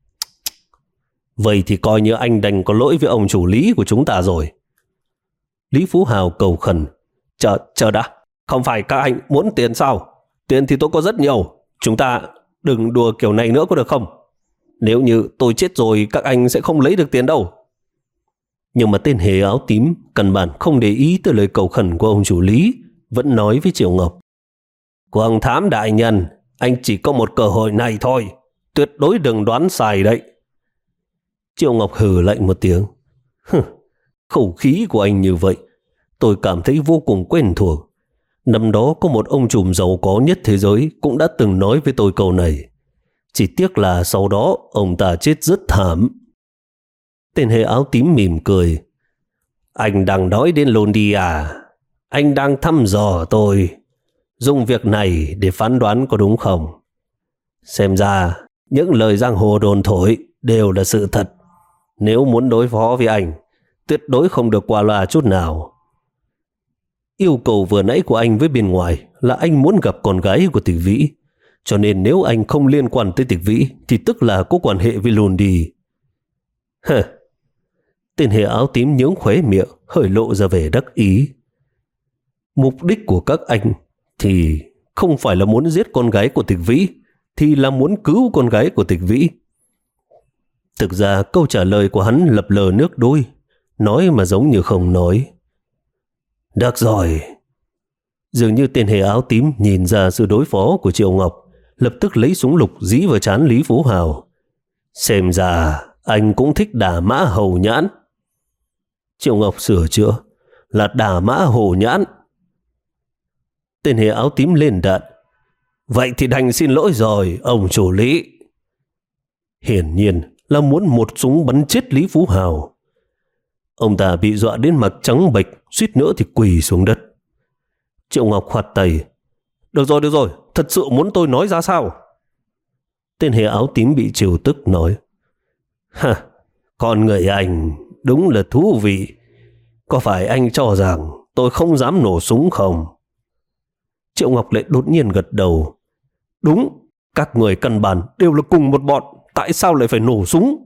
vậy thì coi như anh đành có lỗi với ông chủ Lý của chúng ta rồi. Lý Phú Hào cầu khẩn. Chờ, chờ đã, không phải các anh muốn tiền sao? Tiền thì tôi có rất nhiều, chúng ta đừng đùa kiểu này nữa có được không? Nếu như tôi chết rồi các anh sẽ không lấy được tiền đâu. Nhưng mà tên hề áo tím căn bản không để ý tới lời cầu khẩn của ông chủ Lý, vẫn nói với Triệu Ngọc: Quang Thám đại nhân, anh chỉ có một cơ hội này thôi, tuyệt đối đừng đoán sai đấy. Triệu Ngọc hừ lạnh một tiếng: Khẩu khí của anh như vậy, tôi cảm thấy vô cùng quen thuộc. Năm đó có một ông trùm giàu có nhất thế giới cũng đã từng nói với tôi câu này. Chỉ tiếc là sau đó ông ta chết rất thảm. Tên hề áo tím mỉm cười: Anh đang nói đến Londi à? Anh đang thăm dò tôi, dùng việc này để phán đoán có đúng không? Xem ra những lời giang hồ đồn thổi đều là sự thật. Nếu muốn đối phó với anh, tuyệt đối không được qua loa chút nào. Yêu cầu vừa nãy của anh với bên ngoài là anh muốn gặp con gái của Tịch Vĩ, cho nên nếu anh không liên quan tới Tịch Vĩ thì tức là có quan hệ với Londi. Hừ. Tên hề áo tím nhướng khóe miệng, hơi lộ ra vẻ đắc ý. Mục đích của các anh thì không phải là muốn giết con gái của Tịch Vĩ, thì là muốn cứu con gái của Tịch Vĩ. Thực ra câu trả lời của hắn lập lờ nước đôi, nói mà giống như không nói. Được rồi. Dường như tên hề áo tím nhìn ra sự đối phó của Triệu Ngọc, lập tức lấy súng lục dí vào trán Lý Phú Hào. Xem ra anh cũng thích đả mã hầu nhãn. Triệu Ngọc sửa chữa: Là đả mã hổ nhãn. Tên hề áo tím lên đạn: Vậy thì đành xin lỗi rồi, ông chủ Lý. Hiển nhiên là muốn một súng bắn chết Lý Phú Hào. Ông ta bị dọa đến mặt trắng bệch, suýt nữa thì quỳ xuống đất. Triệu Ngọc khoát tay: Được rồi, được rồi, thật sự muốn tôi nói ra sao? Tên hề áo tím bị trêu tức nói: Ha, con người anh đúng là thú vị. Có phải anh cho rằng tôi không dám nổ súng không? Triệu Ngọc lại đột nhiên gật đầu: Đúng, các người căn bản đều là cùng một bọn, tại sao lại phải nổ súng?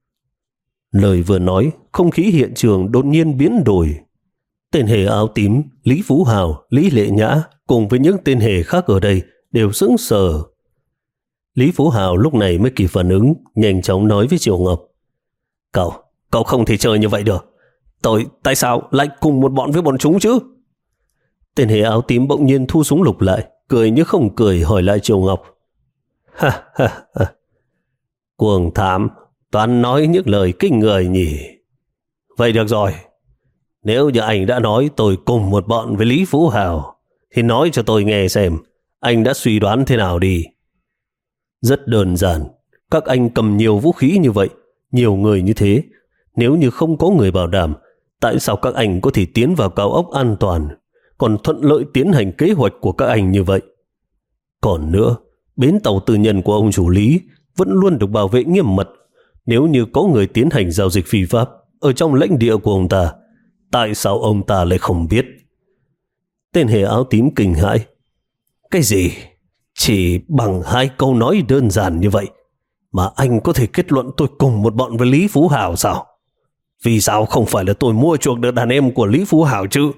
Lời vừa nói, không khí hiện trường đột nhiên biến đổi. Tên hề áo tím, Lý Phú Hào, Lý Lệ Nhã cùng với những tên hề khác ở đây đều sững sờ. Lý Phú Hào lúc này mới kịp phản ứng, nhanh chóng nói với Triệu Ngọc: Cậu, cậu không thể chơi như vậy được. Tôi, tại sao lại cùng một bọn với bọn chúng chứ? Tên hề áo tím bỗng nhiên thu súng lục lại, cười như không cười hỏi lại Triệu Ngọc: Ha ha ha, Cuồng Thám toàn nói những lời kinh người nhỉ. Vậy được rồi, nếu như anh đã nói tôi cùng một bọn với Lý Phú Hào, thì nói cho tôi nghe xem anh đã suy đoán thế nào đi. Rất đơn giản, các anh cầm nhiều vũ khí như vậy, nhiều người như thế, nếu như không có người bảo đảm, tại sao các anh có thể tiến vào cao ốc an toàn, còn thuận lợi tiến hành kế hoạch của các anh như vậy? Còn nữa, bến tàu tư nhân của ông chủ Lý vẫn luôn được bảo vệ nghiêm mật. Nếu như có người tiến hành giao dịch phi pháp ở trong lãnh địa của ông ta, tại sao ông ta lại không biết? Tên hề áo tím kinh hãi: Cái gì? Chỉ bằng hai câu nói đơn giản như vậy mà anh có thể kết luận tôi cùng một bọn với Lý Phú Hào sao? Vì sao không phải là tôi mua chuộc được đàn em của Lý Phú Hào chứ?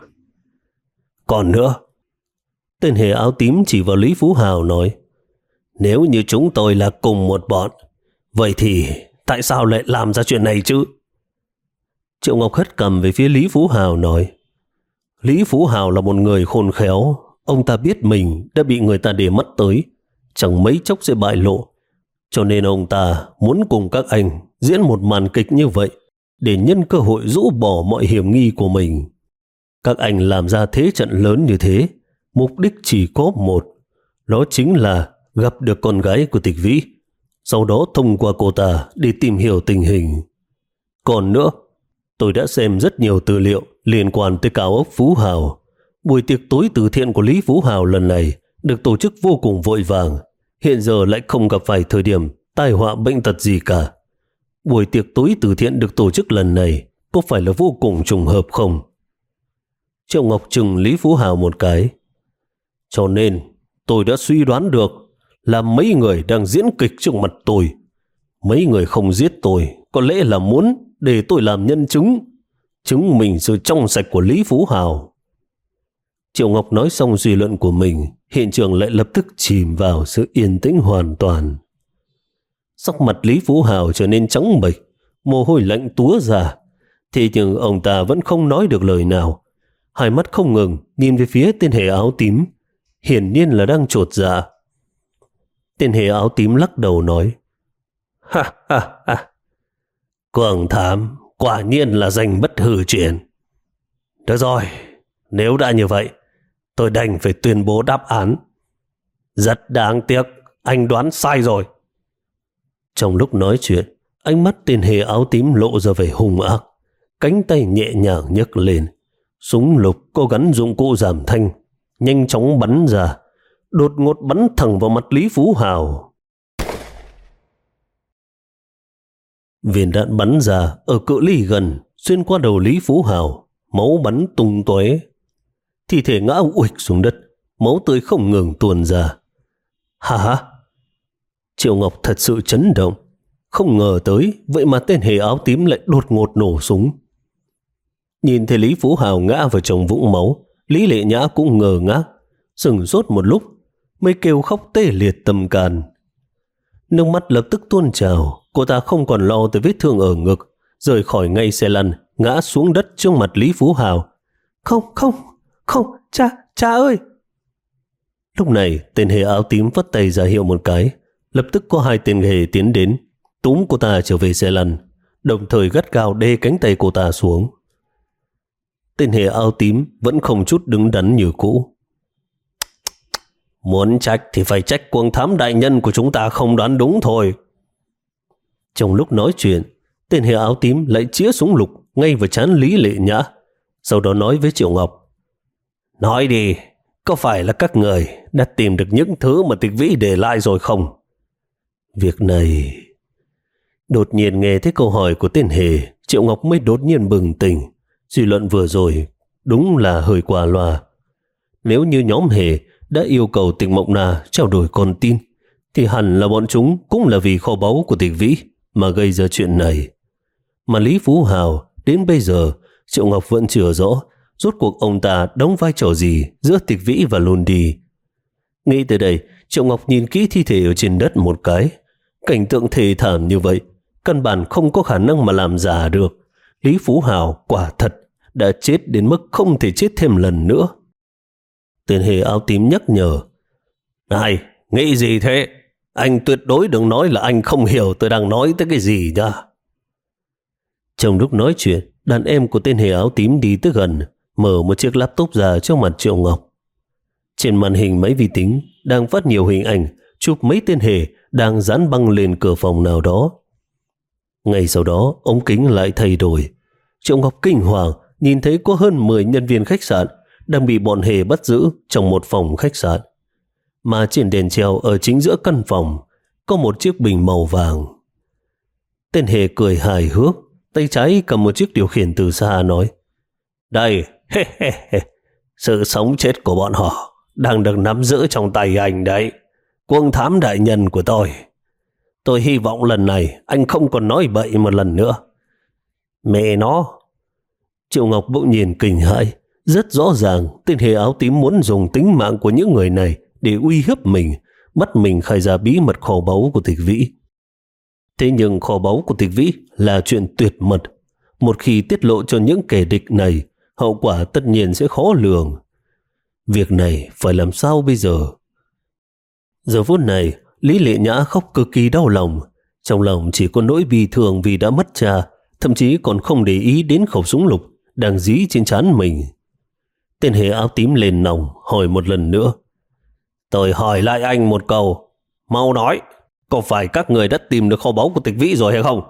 Còn nữa, tên hề áo tím chỉ vào Lý Phú Hào nói: Nếu như chúng tôi là cùng một bọn, vậy thì tại sao lại làm ra chuyện này chứ? Triệu Ngọc hất cầm về phía Lý Phú Hào nói: Lý Phú Hào là một người khôn khéo. Ông ta biết mình đã bị người ta để mắt tới, chẳng mấy chốc sẽ bại lộ. Cho nên ông ta muốn cùng các anh diễn một màn kịch như vậy, để nhân cơ hội rũ bỏ mọi hiểm nghi của mình. Các anh làm ra thế trận lớn như thế, mục đích chỉ có một, đó chính là gặp được con gái của Tịch Vĩ, sau đó thông qua cô ta để tìm hiểu tình hình. Còn nữa, tôi đã xem rất nhiều tư liệu liên quan tới cao ốc Phú Hào. Buổi tiệc tối từ thiện của Lý Phú Hào lần này được tổ chức vô cùng vội vàng, hiện giờ lại không gặp phải thời điểm tai họa bệnh tật gì cả. Buổi tiệc tối từ thiện được tổ chức lần này có phải là vô cùng trùng hợp không? Triệu Ngọc trừng Lý Phú Hào một cái: Cho nên tôi đã suy đoán được là mấy người đang diễn kịch trước mặt tôi. Mấy người không giết tôi có lẽ là muốn để tôi làm nhân chứng, chứng minh sự trong sạch của Lý Phú Hào. Triệu Ngọc nói xong suy luận của mình, hiện trường lại lập tức chìm vào sự yên tĩnh hoàn toàn. Sắc mặt Lý Phú Hào trở nên trắng bệch, mồ hôi lạnh túa ra. Thế nhưng ông ta vẫn không nói được lời nào, hai mắt không ngừng nhìn về phía tên hề áo tím, hiển nhiên là đang chột dạ. Tên hề áo tím lắc đầu nói: Ha ha ha, Cường Thám quả nhiên là danh bất hư truyền. Được rồi, nếu đã như vậy, tôi đành phải tuyên bố đáp án. Rất đáng tiếc, anh đoán sai rồi. Trong lúc nói chuyện, ánh mắt tên hề áo tím lộ ra vẻ hung ác, cánh tay nhẹ nhàng nhấc lên, súng lục có gắn dụng cụ giảm thanh, nhanh chóng bắn ra, đột ngột bắn thẳng vào mặt Lý Phú Hào. Viên đạn bắn ra ở cự ly gần, xuyên qua đầu Lý Phú Hào, máu bắn tung tóe. Thi thể ngã uịch xuống đất, máu tươi không ngừng tuôn ra. Hả hả? Triệu Ngọc thật sự chấn động, không ngờ tới vậy mà tên hề áo tím lại đột ngột nổ súng. Nhìn thấy Lý Phú Hào ngã vào trong vũng máu, Lý Lệ Nhã cũng ngờ ngác, sửng sốt một lúc mới kêu khóc tê liệt tâm can. Nước mắt lập tức tuôn trào, cô ta không còn lo tới vết thương ở ngực, rời khỏi ngay xe lăn, ngã xuống đất trước mặt Lý Phú Hào. Không, không, không, cha, cha ơi! Lúc này, tên hề áo tím vất tay ra hiệu một cái, lập tức có hai tên hề tiến đến, túm cô ta trở về xe lăn, đồng thời gắt gao đê cánh tay cô ta xuống. Tên hề áo tím vẫn không chút đứng đắn như cũ. Muốn trách thì phải trách Cuồng Thám đại nhân của chúng ta không đoán đúng thôi. Trong lúc nói chuyện, tên hề áo tím lại chĩa súng lục ngay vào trán Lý Lệ Nhã, sau đó nói với Triệu Ngọc: Nói đi, có phải là các người đã tìm được những thứ mà Tịch Vĩ để lại rồi không? Việc này... Đột nhiên nghe thấy câu hỏi của tên hề, Triệu Ngọc mới đột nhiên bừng tỉnh. Suy luận vừa rồi đúng là hơi quá loa. Nếu như nhóm hề đã yêu cầu Tịch Mộng Na trao đổi con tin, thì hẳn là bọn chúng cũng là vì kho báu của Tịch Vĩ mà gây ra chuyện này. Mà Lý Phú Hào đến bây giờ Triệu Ngọc vẫn chưa rõ rốt cuộc ông ta đóng vai trò gì giữa Tịch Vĩ và Lundi. Nghĩ tới đây, Triệu Ngọc nhìn kỹ thi thể ở trên đất một cái. Cảnh tượng thê thảm như vậy căn bản không có khả năng mà làm giả được. Lý Phú Hào quả thật đã chết đến mức không thể chết thêm lần nữa. Tên hề áo tím nhắc nhở: Này, nghĩ gì thế? Anh tuyệt đối đừng nói là anh không hiểu tôi đang nói tới cái gì nha. Trong lúc nói chuyện, đàn em của tên hề áo tím đi tới gần, mở một chiếc laptop ra trước mặt Triệu Ngọc. Trên màn hình máy vi tính đang phát nhiều hình ảnh chụp mấy tên hề đang dán băng lên cửa phòng nào đó. Ngay sau đó, ống kính lại thay đổi. Triệu Ngọc kinh hoàng nhìn thấy có hơn mười nhân viên khách sạn đang bị bọn hề bắt giữ trong một phòng khách sạn. Mà trên đèn treo ở chính giữa căn phòng có một chiếc bình màu vàng. Tên hề cười hài hước, tay trái cầm một chiếc điều khiển từ xa nói: Đây, he he he, sự sống chết của bọn họ đang được nắm giữ trong tay anh đấy, Cuồng Thám đại nhân của tôi. Tôi hy vọng lần này anh không còn nói bậy một lần nữa. Mẹ nó! Triệu Ngọc bỗng nhiên kinh hãi. Rất rõ ràng tên hề áo tím muốn dùng tính mạng của những người này để uy hiếp mình, bắt mình khai ra bí mật kho báu của Tịch Vĩ. Thế nhưng kho báu của Tịch Vĩ là chuyện tuyệt mật. Một khi tiết lộ cho những kẻ địch này, hậu quả tất nhiên sẽ khó lường. Việc này phải làm sao bây giờ? Giờ phút này, Lý Lệ Nhã khóc cực kỳ đau lòng. Trong lòng chỉ có nỗi bi thương vì đã mất cha, thậm chí còn không để ý đến khẩu súng lục đang dí trên trán mình. Tên hề áo tím lên nòng hỏi một lần nữa: Tôi hỏi lại anh một câu, mau nói, có phải các người đã tìm được kho báu của Tịch Vĩ rồi hay không?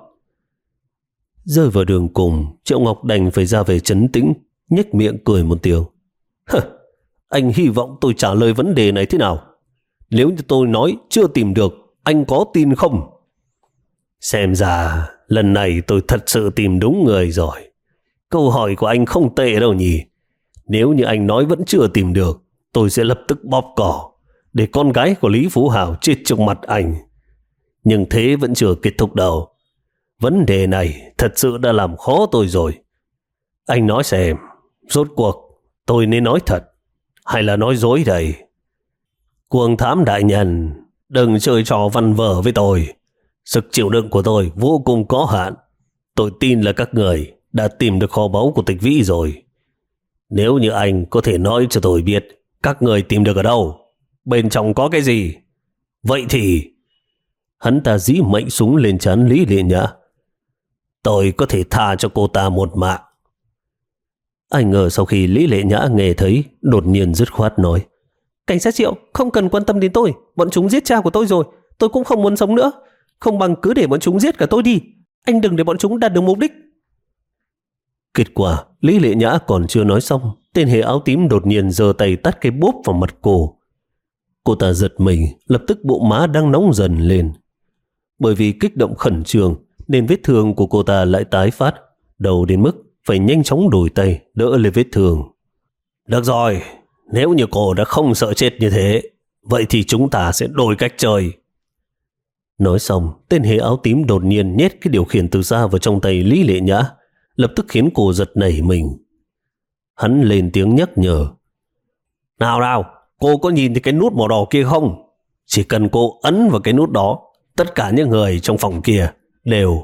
Rơi vào đường cùng, Triệu Ngọc đành phải ra về trấn tĩnh, nhếch miệng cười một tiếng. Hừ, anh hy vọng tôi trả lời vấn đề này thế nào? Nếu như tôi nói chưa tìm được, anh có tin không? Xem ra lần này tôi thật sự tìm đúng người rồi. Câu hỏi của anh không tệ đâu nhỉ. Nếu như anh nói vẫn chưa tìm được, tôi sẽ lập tức bóp cỏ để con gái của Lý Phú Hào chết trước mặt anh. Nhưng thế vẫn chưa kết thúc đâu. Vấn đề này thật sự đã làm khó tôi rồi. Anh nói xem, rốt cuộc tôi nên nói thật hay là nói dối đây? Cuồng thám đại nhân, đừng chơi trò văn vở với tôi. Sức chịu đựng của tôi vô cùng có hạn. Tôi tin là các người đã tìm được kho báu của Tịch Vĩ rồi. Nếu như anh có thể nói cho tôi biết các người tìm được ở đâu, bên trong có cái gì, vậy thì... Hắn ta dí mạnh súng lên trán Lý Lệ Nhã. Tôi có thể tha cho cô ta một mạng. Ai ngờ sau khi Lý Lệ Nhã nghe thấy, đột nhiên dứt khoát nói: Cảnh sát Triệu, không cần quan tâm đến tôi. Bọn chúng giết cha của tôi rồi. Tôi cũng không muốn sống nữa. Không bằng cứ để bọn chúng giết cả tôi đi. Anh đừng để bọn chúng đạt được mục đích. Kết quả, Lý Lệ Nhã còn chưa nói xong, tên hề áo tím đột nhiên giơ tay tát cái bốp vào mặt cô. Cô ta giật mình, lập tức bộ má đang nóng dần lên. Bởi vì kích động khẩn trương nên vết thương của cô ta lại tái phát, đầu đến mức phải nhanh chóng đổi tay đỡ lên vết thương. Được rồi, nếu như cô đã không sợ chết như thế, vậy thì chúng ta sẽ đổi cách chơi. Nói xong, tên hề áo tím đột nhiên nhét cái điều khiển từ xa vào trong tay Lý Lệ Nhã, lập tức khiến cô giật nảy mình. Hắn lên tiếng nhắc nhở: Nào nào, cô có nhìn thấy cái nút màu đỏ kia không? Chỉ cần cô ấn vào cái nút đó, tất cả những người trong phòng kia đều...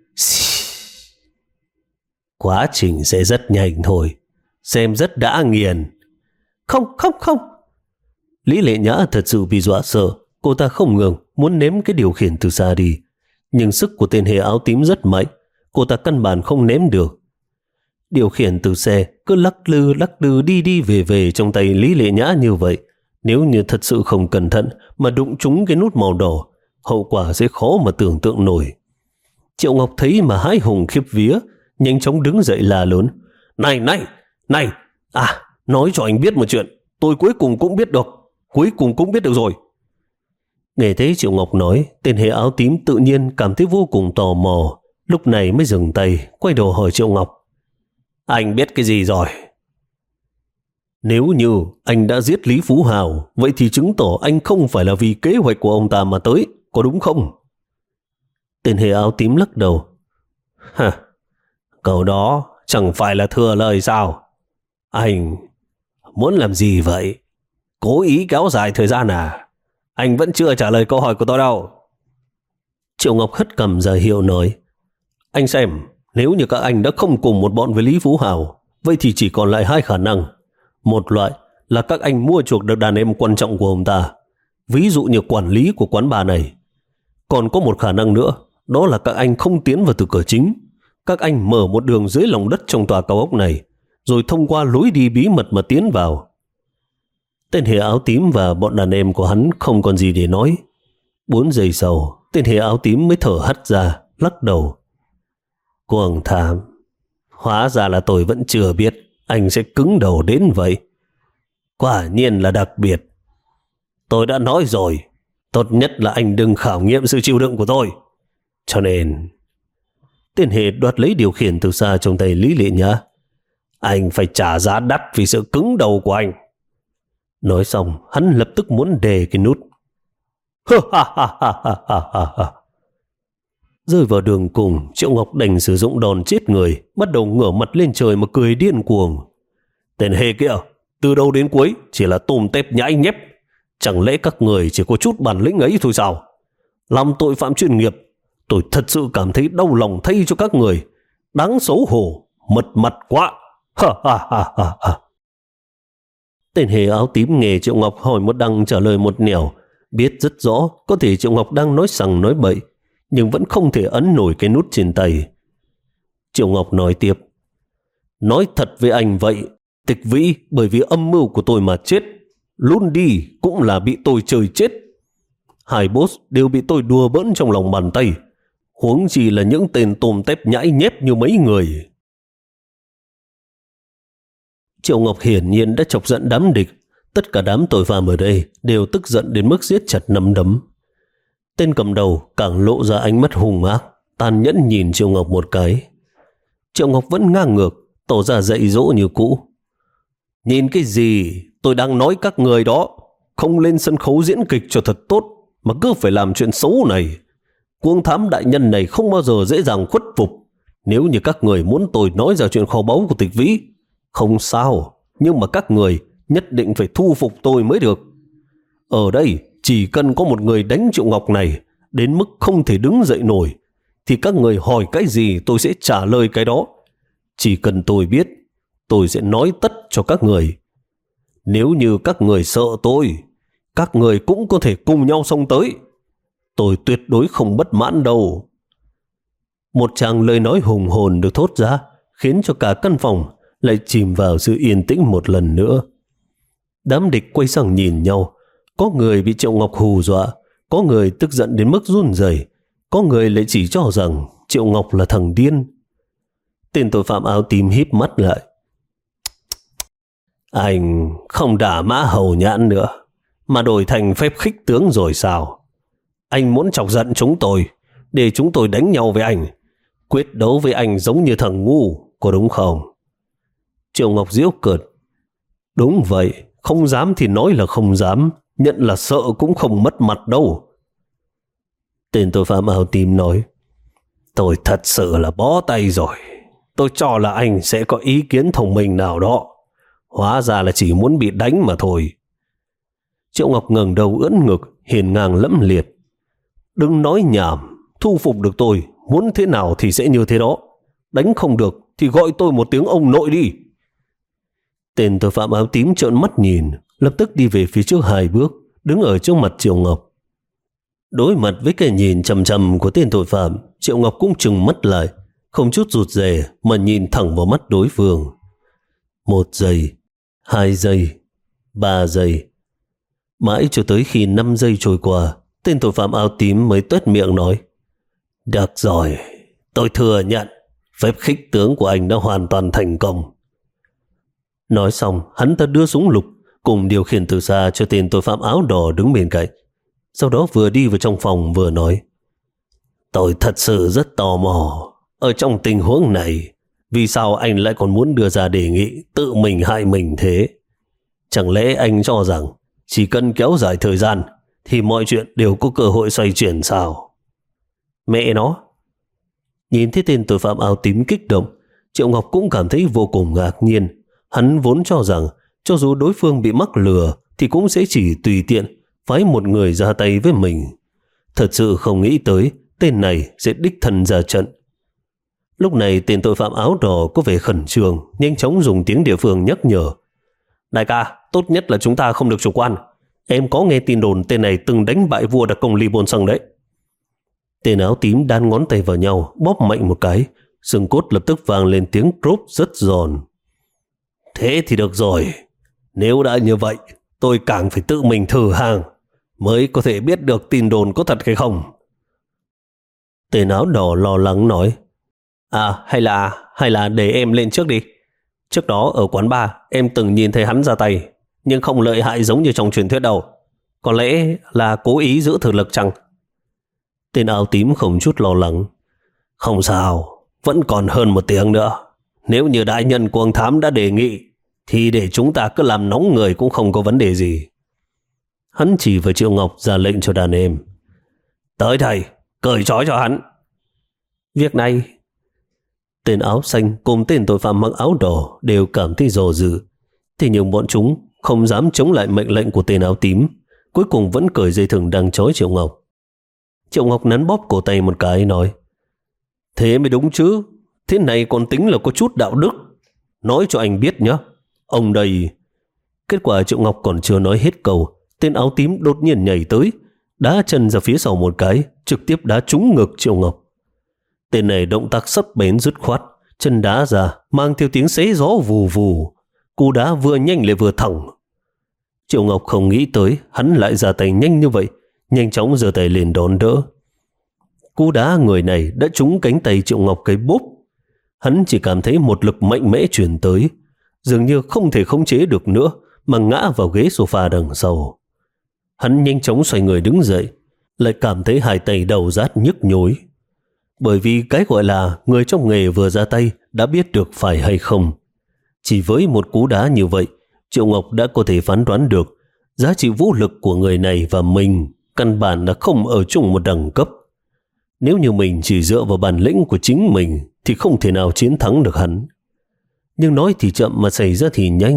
Quá trình sẽ rất nhanh thôi, xem rất đã nghiền. Không, không, không. Lý Lệ Nhã thật sự bị dọa sợ. Cô ta không ngừng muốn ném cái điều khiển từ xa đi, nhưng sức của tên hề áo tím rất mạnh, cô ta căn bản không ném được. Điều khiển từ xe cứ lắc lư lắc lư đi đi về về trong tay Lý Lệ Nhã như vậy. Nếu như thật sự không cẩn thận mà đụng trúng cái nút màu đỏ, hậu quả sẽ khó mà tưởng tượng nổi. Triệu Ngọc thấy mà hái hùng khiếp vía, nhanh chóng đứng dậy la lớn: Này, này, này, à, nói cho anh biết một chuyện, tôi cuối cùng cũng biết được, cuối cùng cũng biết được rồi. Nghe thấy Triệu Ngọc nói, tên hề áo tím tự nhiên cảm thấy vô cùng tò mò, lúc này mới dừng tay, quay đầu hỏi Triệu Ngọc: Anh biết cái gì rồi? Nếu như anh đã giết Lý Phú Hào, vậy thì chứng tỏ anh không phải là vì kế hoạch của ông ta mà tới, có đúng không? Tên hề áo tím lắc đầu: Hả, câu đó chẳng phải là thừa lời sao? Anh muốn làm gì vậy? Cố ý kéo dài thời gian à? Anh vẫn chưa trả lời câu hỏi của tôi đâu. Triệu Ngọc hất cằm ra hiệu nói: Anh xem, nếu như các anh đã không cùng một bọn với Lý Phú Hào, vậy thì chỉ còn lại hai khả năng. Một loại là các anh mua chuộc được đàn em quan trọng của ông ta, ví dụ như quản lý của quán bar này. Còn có một khả năng nữa, đó là các anh không tiến vào từ cửa chính. Các anh mở một đường dưới lòng đất trong tòa cao ốc này, rồi thông qua lối đi bí mật mà tiến vào. Tên hề áo tím và bọn đàn em của hắn không còn gì để nói. Bốn giây sau, tên hề áo tím mới thở hắt ra, lắc đầu: Cuồng thám, hóa ra là tôi vẫn chưa biết anh sẽ cứng đầu đến vậy. Quả nhiên là đặc biệt. Tôi đã nói rồi, tốt nhất là anh đừng khảo nghiệm sự chịu đựng của tôi. Cho nên... Tên hề đoạt lấy điều khiển từ xa trong tay Lý Lệ Nhã: Anh phải trả giá đắt vì sự cứng đầu của anh. Nói xong, hắn lập tức muốn đề cái nút. Rơi vào đường cùng, Triệu Ngọc đành sử dụng đòn chết người, bắt đầu ngửa mặt lên trời mà cười điên cuồng. Tên hề kia, từ đầu đến cuối chỉ là tôm tép nhãi nhép. Chẳng lẽ các người chỉ có chút bản lĩnh ấy thôi sao? Làm tội phạm chuyên nghiệp, tôi thật sự cảm thấy đau lòng thay cho các người. Đáng xấu hổ, mật mặt quá. Ha ha ha ha ha. Tên hề áo tím nghe Triệu Ngọc hỏi một đằng trả lời một nẻo, biết rất rõ có thể Triệu Ngọc đang nói sằng nói bậy, nhưng vẫn không thể ấn nổi cái nút trên tay. Triệu Ngọc nói tiếp: Nói thật với anh vậy, Tịch Vĩ bởi vì âm mưu của tôi mà chết, luôn đi cũng là bị tôi chơi chết. Hai boss đều bị tôi đùa bỡn trong lòng bàn tay, huống chi là những tên tôm tép nhãi nhép như mấy người. Triệu Ngọc hiển nhiên đã chọc giận đám địch. Tất cả đám tội phạm ở đây đều tức giận đến mức siết chặt nắm đấm. Tên cầm đầu càng lộ ra ánh mắt hung ác, tàn nhẫn nhìn Triệu Ngọc một cái. Triệu Ngọc vẫn ngang ngược, tỏ ra dạy dỗ như cũ. Nhìn cái gì? Tôi đang nói các người đó không lên sân khấu diễn kịch cho thật tốt, mà cứ phải làm chuyện xấu này. Cuồng thám đại nhân này không bao giờ dễ dàng khuất phục. Nếu như các người muốn tôi nói ra chuyện kho báu của Tịch Vĩ, không sao, nhưng mà các người nhất định phải thu phục tôi mới được. Ở đây chỉ cần có một người đánh Triệu Ngọc này đến mức không thể đứng dậy nổi, thì các người hỏi cái gì tôi sẽ trả lời cái đó. Chỉ cần tôi biết, tôi sẽ nói tất cho các người. Nếu như các người sợ tôi, các người cũng có thể cùng nhau xông tới. Tôi tuyệt đối không bất mãn đâu. Một tràng lời nói hùng hồn được thốt ra, khiến cho cả căn phòng lại chìm vào sự yên tĩnh một lần nữa. Đám địch quay sang nhìn nhau, có người bị Triệu Ngọc hù dọa, có người tức giận đến mức run rẩy, có người lại chỉ cho rằng Triệu Ngọc là thằng điên. Tên tội phạm áo tím híp mắt lại. Anh không đả mã hầu nhãn nữa, mà đổi thành phép khích tướng rồi sao? Anh muốn chọc giận chúng tôi, để chúng tôi đánh nhau với anh, quyết đấu với anh giống như thằng ngu, có đúng không? Triệu Ngọc giễu cợt. Đúng vậy, không dám thì nói là không dám, nhận là sợ cũng không mất mặt đâu. Tên tội phạm áo tím nói, tôi thật sự là bó tay rồi. Tôi cho là anh sẽ có ý kiến thông minh nào đó, hóa ra là chỉ muốn bị đánh mà thôi. Triệu Ngọc ngẩng đầu ưỡn ngực, hiền ngang lẫm liệt. Đừng nói nhảm, thu phục được tôi, muốn thế nào thì sẽ như thế đó. Đánh không được thì gọi tôi một tiếng ông nội đi. Tên tội phạm áo tím trợn mắt nhìn, lập tức đi về phía trước hai bước, đứng ở trước mặt Triệu Ngọc. Đối mặt với cái nhìn chằm chằm của tên tội phạm, Triệu Ngọc cũng trừng mắt lại, không chút rụt rè mà nhìn thẳng vào mắt đối phương. Một giây, hai giây, ba giây. Mãi cho tới khi năm giây trôi qua, tên tội phạm áo tím mới toét miệng nói, được rồi, tôi thừa nhận, phép khích tướng của anh đã hoàn toàn thành công. Nói xong, hắn ta đưa súng lục cùng điều khiển từ xa cho tên tội phạm áo đỏ đứng bên cạnh. Sau đó vừa đi vào trong phòng vừa nói, tôi thật sự rất tò mò, ở trong tình huống này, vì sao anh lại còn muốn đưa ra đề nghị tự mình hại mình thế? Chẳng lẽ anh cho rằng chỉ cần kéo dài thời gian thì mọi chuyện đều có cơ hội xoay chuyển sao? Mẹ nó! Nhìn thấy tên tội phạm áo tím kích động, Triệu Ngọc cũng cảm thấy vô cùng ngạc nhiên. Hắn vốn cho rằng cho dù đối phương bị mắc lừa thì cũng sẽ chỉ tùy tiện phái một người ra tay với mình. Thật sự không nghĩ tới tên này sẽ đích thân ra trận. Lúc này tên tội phạm áo đỏ có vẻ khẩn trương, nhanh chóng dùng tiếng địa phương nhắc nhở. Đại ca, tốt nhất là chúng ta không được chủ quan. Em có nghe tin đồn tên này từng đánh bại vua đặc công Ly Bôn Săng đấy. Tên áo tím đan ngón tay vào nhau, bóp mạnh một cái, xương cốt lập tức vang lên tiếng crop rất giòn. Thế thì được rồi. Nếu đã như vậy, tôi càng phải tự mình thử hàng mới có thể biết được tin đồn có thật hay không. Tên áo đỏ lo lắng nói, À hay là hay là để em lên trước đi. Trước đó ở quán bar em từng nhìn thấy hắn ra tay, nhưng không lợi hại giống như trong truyền thuyết đâu. Có lẽ là cố ý giữ thực lực chăng? Tên áo tím không chút lo lắng. Không sao, vẫn còn hơn một tiếng nữa. Nếu như đại nhân Quang Thám đã đề nghị thì để chúng ta cứ làm nóng người cũng không có vấn đề gì. Hắn chỉ vào Triệu Ngọc ra lệnh cho đàn em. Tới thầy, cởi trói cho hắn. Việc này, tên áo xanh cùng tên tội phạm mặc áo đỏ đều cảm thấy dò dự. Thế nhưng bọn chúng không dám chống lại mệnh lệnh của tên áo tím, cuối cùng vẫn cởi dây thừng đang trói Triệu Ngọc. Triệu Ngọc nắn bóp cổ tay một cái nói, thế mới đúng chứ, thế này còn tính là có chút đạo đức. Nói cho anh biết nhé, ông đây. Kết quả Triệu Ngọc còn chưa nói hết câu, tên áo tím đột nhiên nhảy tới, đá chân ra phía sau một cái, trực tiếp đá trúng ngực Triệu Ngọc. Tên này động tác sắc bén dứt khoát, chân đá ra mang theo tiếng xé gió vù vù, cú đá vừa nhanh lại vừa thẳng. Triệu Ngọc không nghĩ tới hắn lại ra tay nhanh như vậy, nhanh chóng giơ tay lên đón đỡ. Cú đá người này đã trúng cánh tay Triệu Ngọc cái bốp. Hắn chỉ cảm thấy một lực mạnh mẽ truyền tới, dường như không thể khống chế được nữa mà ngã vào ghế sofa đằng sau. Hắn nhanh chóng xoay người đứng dậy, lại cảm thấy hai tay đầu rát nhức nhối. Bởi vì cái gọi là người trong nghề vừa ra tay đã biết được phải hay không. Chỉ với một cú đá như vậy, Triệu Ngọc đã có thể phán đoán được giá trị vũ lực của người này và mình căn bản là không ở chung một đẳng cấp. Nếu như mình chỉ dựa vào bản lĩnh của chính mình thì không thể nào chiến thắng được hắn. Nhưng nói thì chậm mà xảy ra thì nhanh,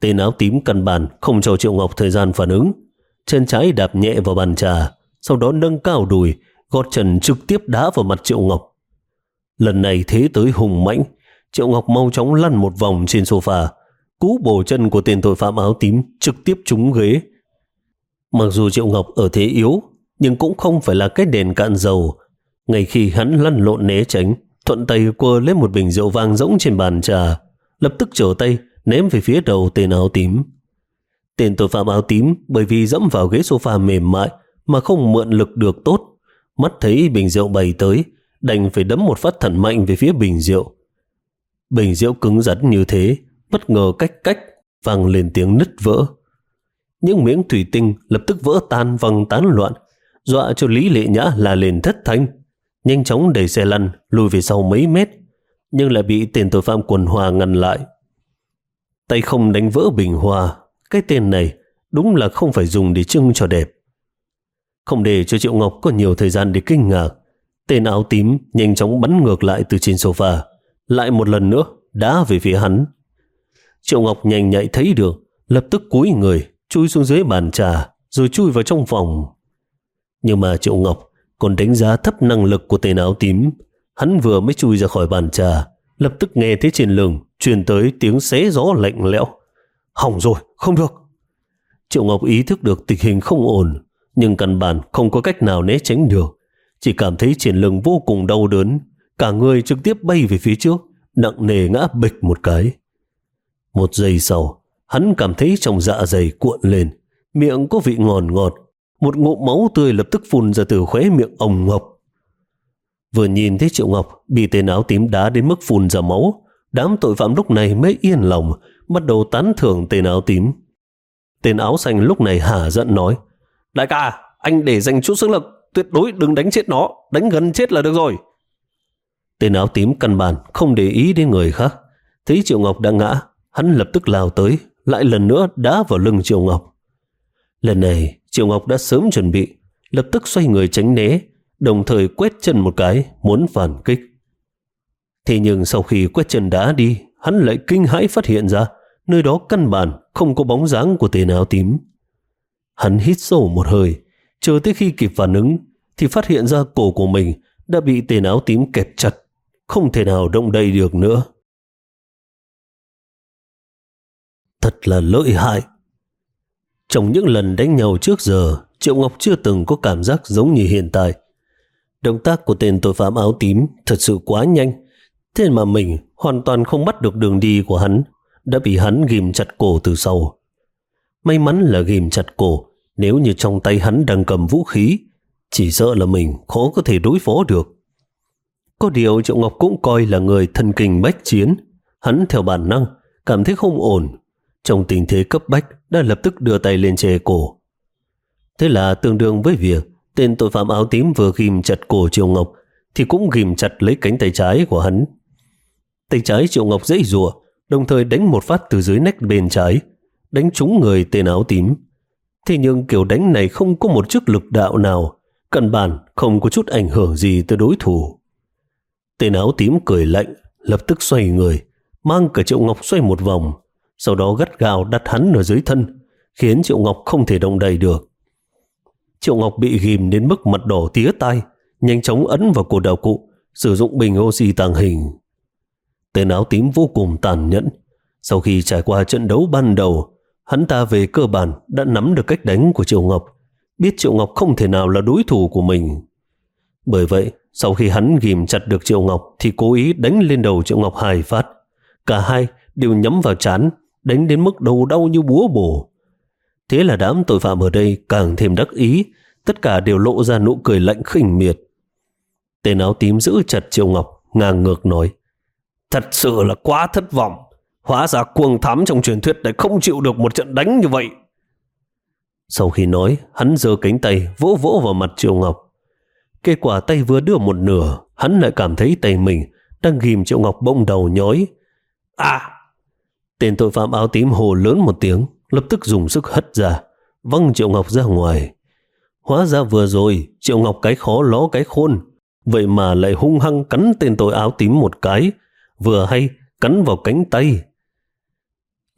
Tên áo tím căn bản không cho Triệu Ngọc thời gian phản ứng. Chân trái đạp nhẹ vào bàn trà, sau đó nâng cao đùi, gót chân trực tiếp đá vào mặt Triệu Ngọc. Lần này thế tới hùng mãnh, Triệu Ngọc mau chóng lăn một vòng trên sofa. Cú bổ chân của tên tội phạm áo tím trực tiếp trúng ghế. Mặc dù Triệu Ngọc ở thế yếu, nhưng cũng không phải là cái đèn cạn dầu. Ngay khi hắn lăn lộn né tránh, thuận tay quơ lấy một bình rượu vang rỗng trên bàn trà, lập tức trở tay ném về phía đầu tên áo tím. Tên tội phạm áo tím bởi vì dẫm vào ghế sofa mềm mại mà không mượn lực được tốt, mắt thấy bình rượu bay tới, đành phải đấm một phát thật mạnh về phía bình rượu. Bình rượu cứng rắn như thế, bất ngờ cách cách vang lên tiếng nứt vỡ. Những miếng thủy tinh lập tức vỡ tan văng tán loạn, dọa cho Lý Lệ Nhã là lên thất thanh, nhanh chóng đẩy xe lăn lùi về sau mấy mét, nhưng lại bị tên tội phạm quần hoa ngăn lại. Tay không đánh vỡ bình hoa, cái tên này đúng là không phải dùng để trưng cho đẹp. Không để cho Triệu Ngọc có nhiều thời gian để kinh ngạc, tên áo tím nhanh chóng bắn ngược lại từ trên sofa, lại một lần nữa đá về phía hắn. Triệu Ngọc nhanh nhạy thấy được, lập tức cúi người chui xuống dưới bàn trà rồi chui vào trong phòng. Nhưng mà Triệu Ngọc còn đánh giá thấp năng lực của tên áo tím. Hắn vừa mới chui ra khỏi bàn trà, lập tức nghe thấy trên lưng truyền tới tiếng xé gió lạnh lẽo. Hỏng rồi, không được. Triệu Ngọc ý thức được tình hình không ổn, nhưng căn bản không có cách nào né tránh được, chỉ cảm thấy trên lưng vô cùng đau đớn, cả người trực tiếp bay về phía trước, nặng nề ngã bịch một cái. Một giây sau, hắn cảm thấy trong dạ dày cuộn lên, miệng có vị ngọt ngọt, một ngụm máu tươi lập tức phun ra từ khóe miệng ồng ngọc. Vừa nhìn thấy Triệu Ngọc bị tên áo tím đá đến mức phun ra máu, đám tội phạm lúc này mới yên lòng, bắt đầu tán thưởng tên áo tím. Tên áo xanh lúc này hả giận nói: Đại ca, anh để dành chút sức lực, tuyệt đối đừng đánh chết nó, đánh gần chết là được rồi. Tên áo tím căn bản không để ý đến người khác, thấy Triệu Ngọc đã ngã, hắn lập tức lao tới, lại lần nữa đá vào lưng Triệu Ngọc. Lần này Triệu Ngọc đã sớm chuẩn bị, lập tức xoay người tránh né, đồng thời quét chân một cái muốn phản kích. Thế nhưng sau khi quét chân đá đi, hắn lại kinh hãi phát hiện ra nơi đó căn bản không có bóng dáng của tên áo tím. Hắn hít sâu một hơi, chờ tới khi kịp phản ứng thì phát hiện ra cổ của mình đã bị tên áo tím kẹp chặt, không thể nào động đậy được nữa. Thật là lợi hại. Trong những lần đánh nhau trước giờ, Triệu Ngọc chưa từng có cảm giác giống như hiện tại. Động tác của tên tội phạm áo tím thật sự quá nhanh, thế mà mình hoàn toàn không bắt được đường đi của hắn, đã bị hắn ghim chặt cổ từ sau. May mắn là ghim chặt cổ, nếu như trong tay hắn đang cầm vũ khí, chỉ sợ là mình khó có thể đối phó được. Có điều Triệu Ngọc cũng coi là người thần kinh bách chiến, hắn theo bản năng cảm thấy không ổn, trong tình thế cấp bách đã lập tức đưa tay lên che cổ. Thế là tương đương với việc tên tội phạm áo tím vừa ghim chặt cổ Triệu Ngọc thì cũng ghim chặt lấy cánh tay trái của hắn. Tay trái Triệu Ngọc giãy giụa, đồng thời đánh một phát từ dưới nách bên trái, đánh trúng người tên áo tím. Thế nhưng kiểu đánh này không có một chút lực đạo nào, căn bản không có chút ảnh hưởng gì tới đối thủ. Tên áo tím cười lạnh, lập tức xoay người, mang cả Triệu Ngọc xoay một vòng, sau đó gắt gao đặt hắn ở dưới thân, khiến Triệu Ngọc không thể động đậy được. Triệu Ngọc bị ghim đến mức mặt đỏ tía tai, nhanh chóng ấn vào cột đạo cụ, sử dụng bình oxy tàng hình. Tên áo tím vô cùng tàn nhẫn. Sau khi trải qua trận đấu ban đầu, hắn ta về cơ bản đã nắm được cách đánh của Triệu Ngọc, biết Triệu Ngọc không thể nào là đối thủ của mình. Bởi vậy, sau khi hắn ghim chặt được Triệu Ngọc thì cố ý đánh lên đầu Triệu Ngọc hai phát. Cả hai đều nhắm vào trán, đánh đến mức đầu đau như búa bổ. Thế là đám tội phạm ở đây càng thêm đắc ý, tất cả đều lộ ra nụ cười lạnh khinh miệt. Tên áo tím giữ chặt Triệu Ngọc, ngang ngược nói: Thật sự là quá thất vọng, hóa ra cuồng thám trong truyền thuyết lại không chịu được một trận đánh như vậy. Sau khi nói, hắn giơ cánh tay vỗ vỗ vào mặt Triệu Ngọc. Kết quả tay vừa đưa một nửa, hắn lại cảm thấy tay mình đang ghim Triệu Ngọc bỗng đầu nhói. À! Tên tội phạm áo tím hồ lớn một tiếng, lập tức dùng sức hất ra, văng Triệu Ngọc ra ngoài. Hóa ra vừa rồi Triệu Ngọc cái khó ló cái khôn, vậy mà lại hung hăng cắn tên tội áo tím một cái, vừa hay cắn vào cánh tay.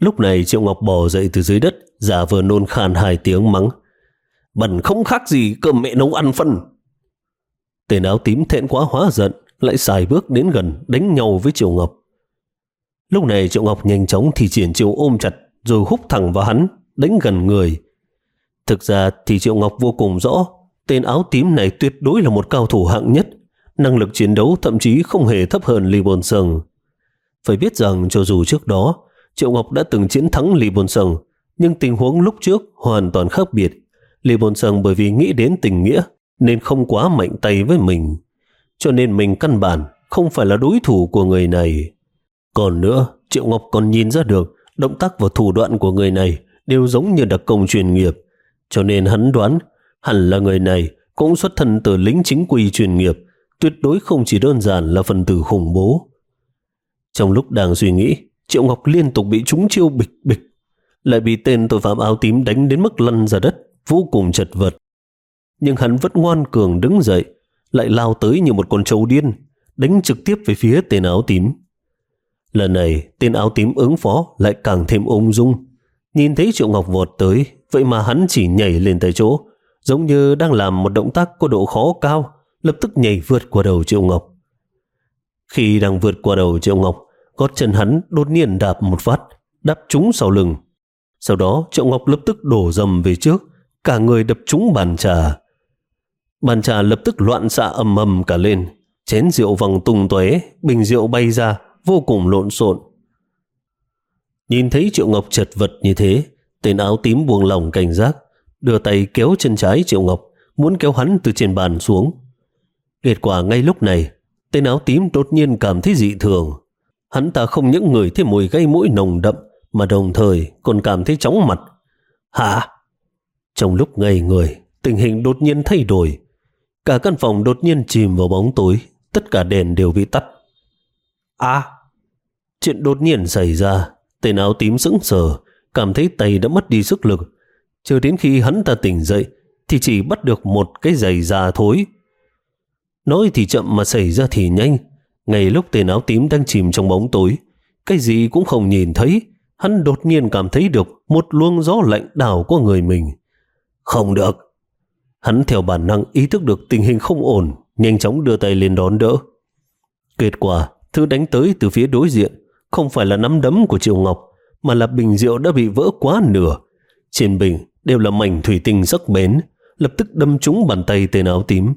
Lúc này Triệu Ngọc bò dậy từ dưới đất, giả vờ nôn khan hai tiếng mắng: Bẩn không khác gì cơm mẹ nấu ăn phân. Tên áo tím thẹn quá hóa giận, lại xài bước đến gần đánh nhau với Triệu Ngọc. Lúc này Triệu Ngọc nhanh chóng thì triển chiêu ôm chặt rồi húc thẳng vào hắn, đánh gần người. Thực ra thì Triệu Ngọc vô cùng rõ, tên áo tím này tuyệt đối là một cao thủ hạng nhất, năng lực chiến đấu thậm chí không hề thấp hơn Lý Bồn Sừng. Phải biết rằng cho dù trước đó Triệu Ngọc đã từng chiến thắng Lý Bồn Sừng, nhưng tình huống lúc trước hoàn toàn khác biệt. Lý Bồn Sừng bởi vì nghĩ đến tình nghĩa nên không quá mạnh tay với mình, cho nên mình căn bản không phải là đối thủ của người này. Còn nữa, Triệu Ngọc còn nhìn ra được động tác và thủ đoạn của người này đều giống như đặc công chuyên nghiệp, cho nên hắn đoán hẳn là người này cũng xuất thân từ lính chính quy chuyên nghiệp, tuyệt đối không chỉ đơn giản là phần tử khủng bố. Trong lúc đang suy nghĩ, Triệu Ngọc liên tục bị trúng chiêu bịch bịch, lại bị tên tội phạm áo tím đánh đến mức lăn ra đất, vô cùng chật vật. Nhưng hắn vẫn ngoan cường đứng dậy, lại lao tới như một con trâu điên, đánh trực tiếp về phía tên áo tím. Lần này, tên áo tím ứng phó lại càng thêm ung dung. Nhìn thấy Triệu Ngọc vọt tới, vậy mà hắn chỉ nhảy lên tại chỗ, giống như đang làm một động tác có độ khó cao, lập tức nhảy vượt qua đầu Triệu Ngọc. Khi đang vượt qua đầu Triệu Ngọc, gót chân hắn đột nhiên đạp một phát, đạp trúng sau lưng. Sau đó Triệu Ngọc lập tức đổ dầm về trước, cả người đập trúng bàn trà. Bàn trà lập tức loạn xạ ầm ầm cả lên, chén rượu văng tung tóe, bình rượu bay ra, vô cùng lộn xộn. Nhìn thấy Triệu Ngọc chật vật như thế, tên áo tím buông lỏng cảnh giác, đưa tay kéo chân trái Triệu Ngọc, muốn kéo hắn từ trên bàn xuống. Kết quả ngay lúc này, tên áo tím đột nhiên cảm thấy dị thường. Hắn ta không những ngửi thấy mùi gây mũi nồng đậm, mà đồng thời còn cảm thấy chóng mặt. Hả? Trong lúc ngây người, tình hình đột nhiên thay đổi. Cả căn phòng đột nhiên chìm vào bóng tối, tất cả đèn đều bị tắt. À! Chuyện đột nhiên xảy ra, tên áo tím sững sờ, cảm thấy tay đã mất đi sức lực. Chờ đến khi hắn ta tỉnh dậy, thì chỉ bắt được một cái giày da thối. Nói thì chậm mà xảy ra thì nhanh. Ngay lúc tên áo tím đang chìm trong bóng tối, cái gì cũng không nhìn thấy, hắn đột nhiên cảm thấy được một luồng gió lạnh đảo qua người mình. Không được! Hắn theo bản năng ý thức được tình hình không ổn, nhanh chóng đưa tay lên đón đỡ. Kết quả, thứ đánh tới từ phía đối diện không phải là nắm đấm của Triệu Ngọc, mà là bình rượu đã bị vỡ quá nửa. Trên bình đều là mảnh thủy tinh sắc bén, lập tức đâm trúng bàn tay tên áo tím.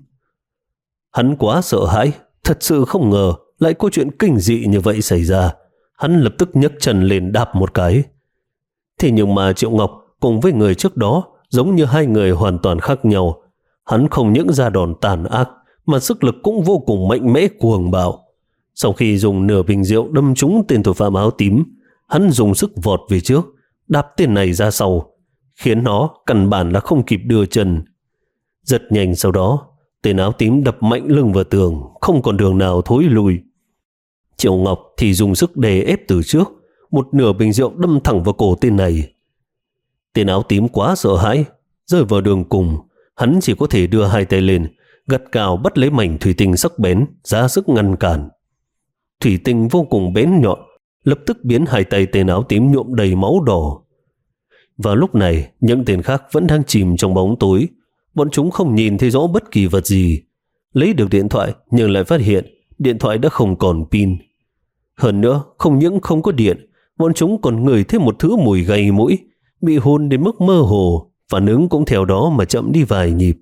Hắn quá sợ hãi, thật sự không ngờ lại có chuyện kinh dị như vậy xảy ra. Hắn lập tức nhấc chân lên đạp một cái. Thế nhưng mà Triệu Ngọc cùng với người trước đó giống như hai người hoàn toàn khác nhau. Hắn không những ra đòn tàn ác, mà sức lực cũng vô cùng mạnh mẽ cuồng bạo. Sau khi dùng nửa bình rượu đâm trúng tên tội phạm áo tím, hắn dùng sức vọt về trước, đạp tên này ra sau, khiến nó căn bản là không kịp đưa chân. Rất nhanh sau đó, tên áo tím đập mạnh lưng vào tường, không còn đường nào thối lui. Triệu Ngọc thì dùng sức đè ép từ trước, một nửa bình rượu đâm thẳng vào cổ tên này. Tên áo tím quá sợ hãi, rơi vào đường cùng, hắn chỉ có thể đưa hai tay lên, gắt gao bắt lấy mảnh thủy tinh sắc bén, ra sức ngăn cản. Thủy tinh vô cùng bén nhọn, lập tức biến hai tay tên áo tím nhuộm đầy máu đỏ. Vào lúc này, những tên khác vẫn đang chìm trong bóng tối, bọn chúng không nhìn thấy rõ bất kỳ vật gì. Lấy được điện thoại nhưng lại phát hiện điện thoại đã không còn pin. Hơn nữa, không những không có điện, bọn chúng còn ngửi thấy một thứ mùi gây mũi, bị hôn đến mức mơ hồ, phản ứng cũng theo đó mà chậm đi vài nhịp.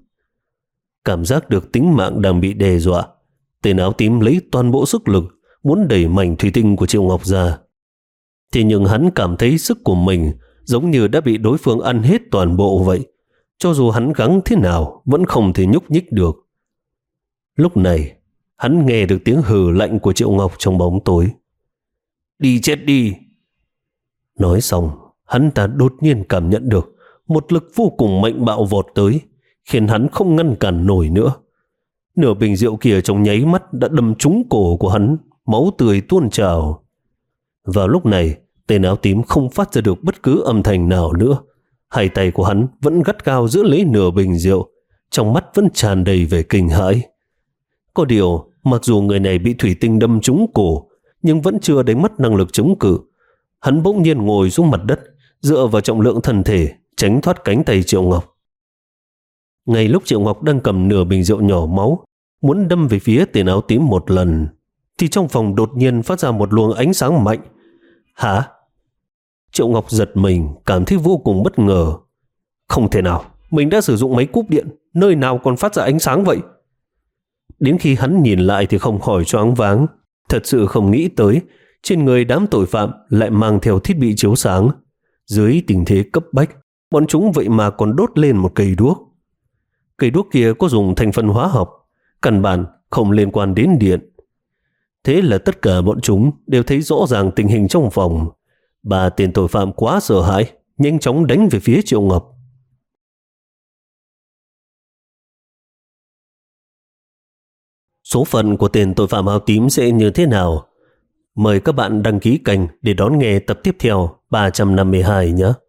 Cảm giác được tính mạng đang bị đe dọa, tên áo tím lấy toàn bộ sức lực muốn đẩy mảnh thủy tinh của Triệu Ngọc ra. Thế nhưng hắn cảm thấy sức của mình giống như đã bị đối phương ăn hết toàn bộ vậy. Cho dù hắn gắng thế nào vẫn không thể nhúc nhích được. Lúc này, hắn nghe được tiếng hừ lạnh của Triệu Ngọc trong bóng tối. Đi chết đi! Nói xong, hắn ta đột nhiên cảm nhận được một lực vô cùng mạnh bạo vọt tới, khiến hắn không ngăn cản nổi nữa. Nửa bình rượu kia trong nháy mắt đã đâm trúng cổ của hắn, máu tươi tuôn trào. Vào lúc này, tên áo tím không phát ra được bất cứ âm thanh nào nữa. Hai tay của hắn vẫn gắt gao giữ lấy nửa bình rượu, trong mắt vẫn tràn đầy vẻ kinh hãi. Có điều, mặc dù người này bị thủy tinh đâm trúng cổ, nhưng vẫn chưa đánh mất năng lực chống cự. Hắn bỗng nhiên ngồi xuống mặt đất, dựa vào trọng lượng thân thể, tránh thoát cánh tay Triệu Ngọc. Ngay lúc Triệu Ngọc đang cầm nửa bình rượu nhỏ máu, muốn đâm về phía tên áo tím một lần, thì trong phòng đột nhiên phát ra một luồng ánh sáng mạnh. Hả? Triệu Ngọc giật mình, cảm thấy vô cùng bất ngờ. Không thể nào, mình đã sử dụng máy cúp điện, nơi nào còn phát ra ánh sáng vậy? Đến khi hắn nhìn lại thì không khỏi choáng váng, thật sự không nghĩ tới trên người đám tội phạm lại mang theo thiết bị chiếu sáng. Dưới tình thế cấp bách, bọn chúng vậy mà còn đốt lên một cây đuốc. Cây đuốc kia có dùng thành phần hóa học, căn bản không liên quan đến điện. Thế là tất cả bọn chúng đều thấy rõ ràng tình hình trong phòng. Ba tên tội phạm quá sợ hãi, nhanh chóng đánh về phía Triệu Ngọc. Số phận của tên tội phạm áo tím sẽ như thế nào? Mời các bạn đăng ký kênh để đón nghe tập tiếp theo ba trăm năm mươi hai nhé.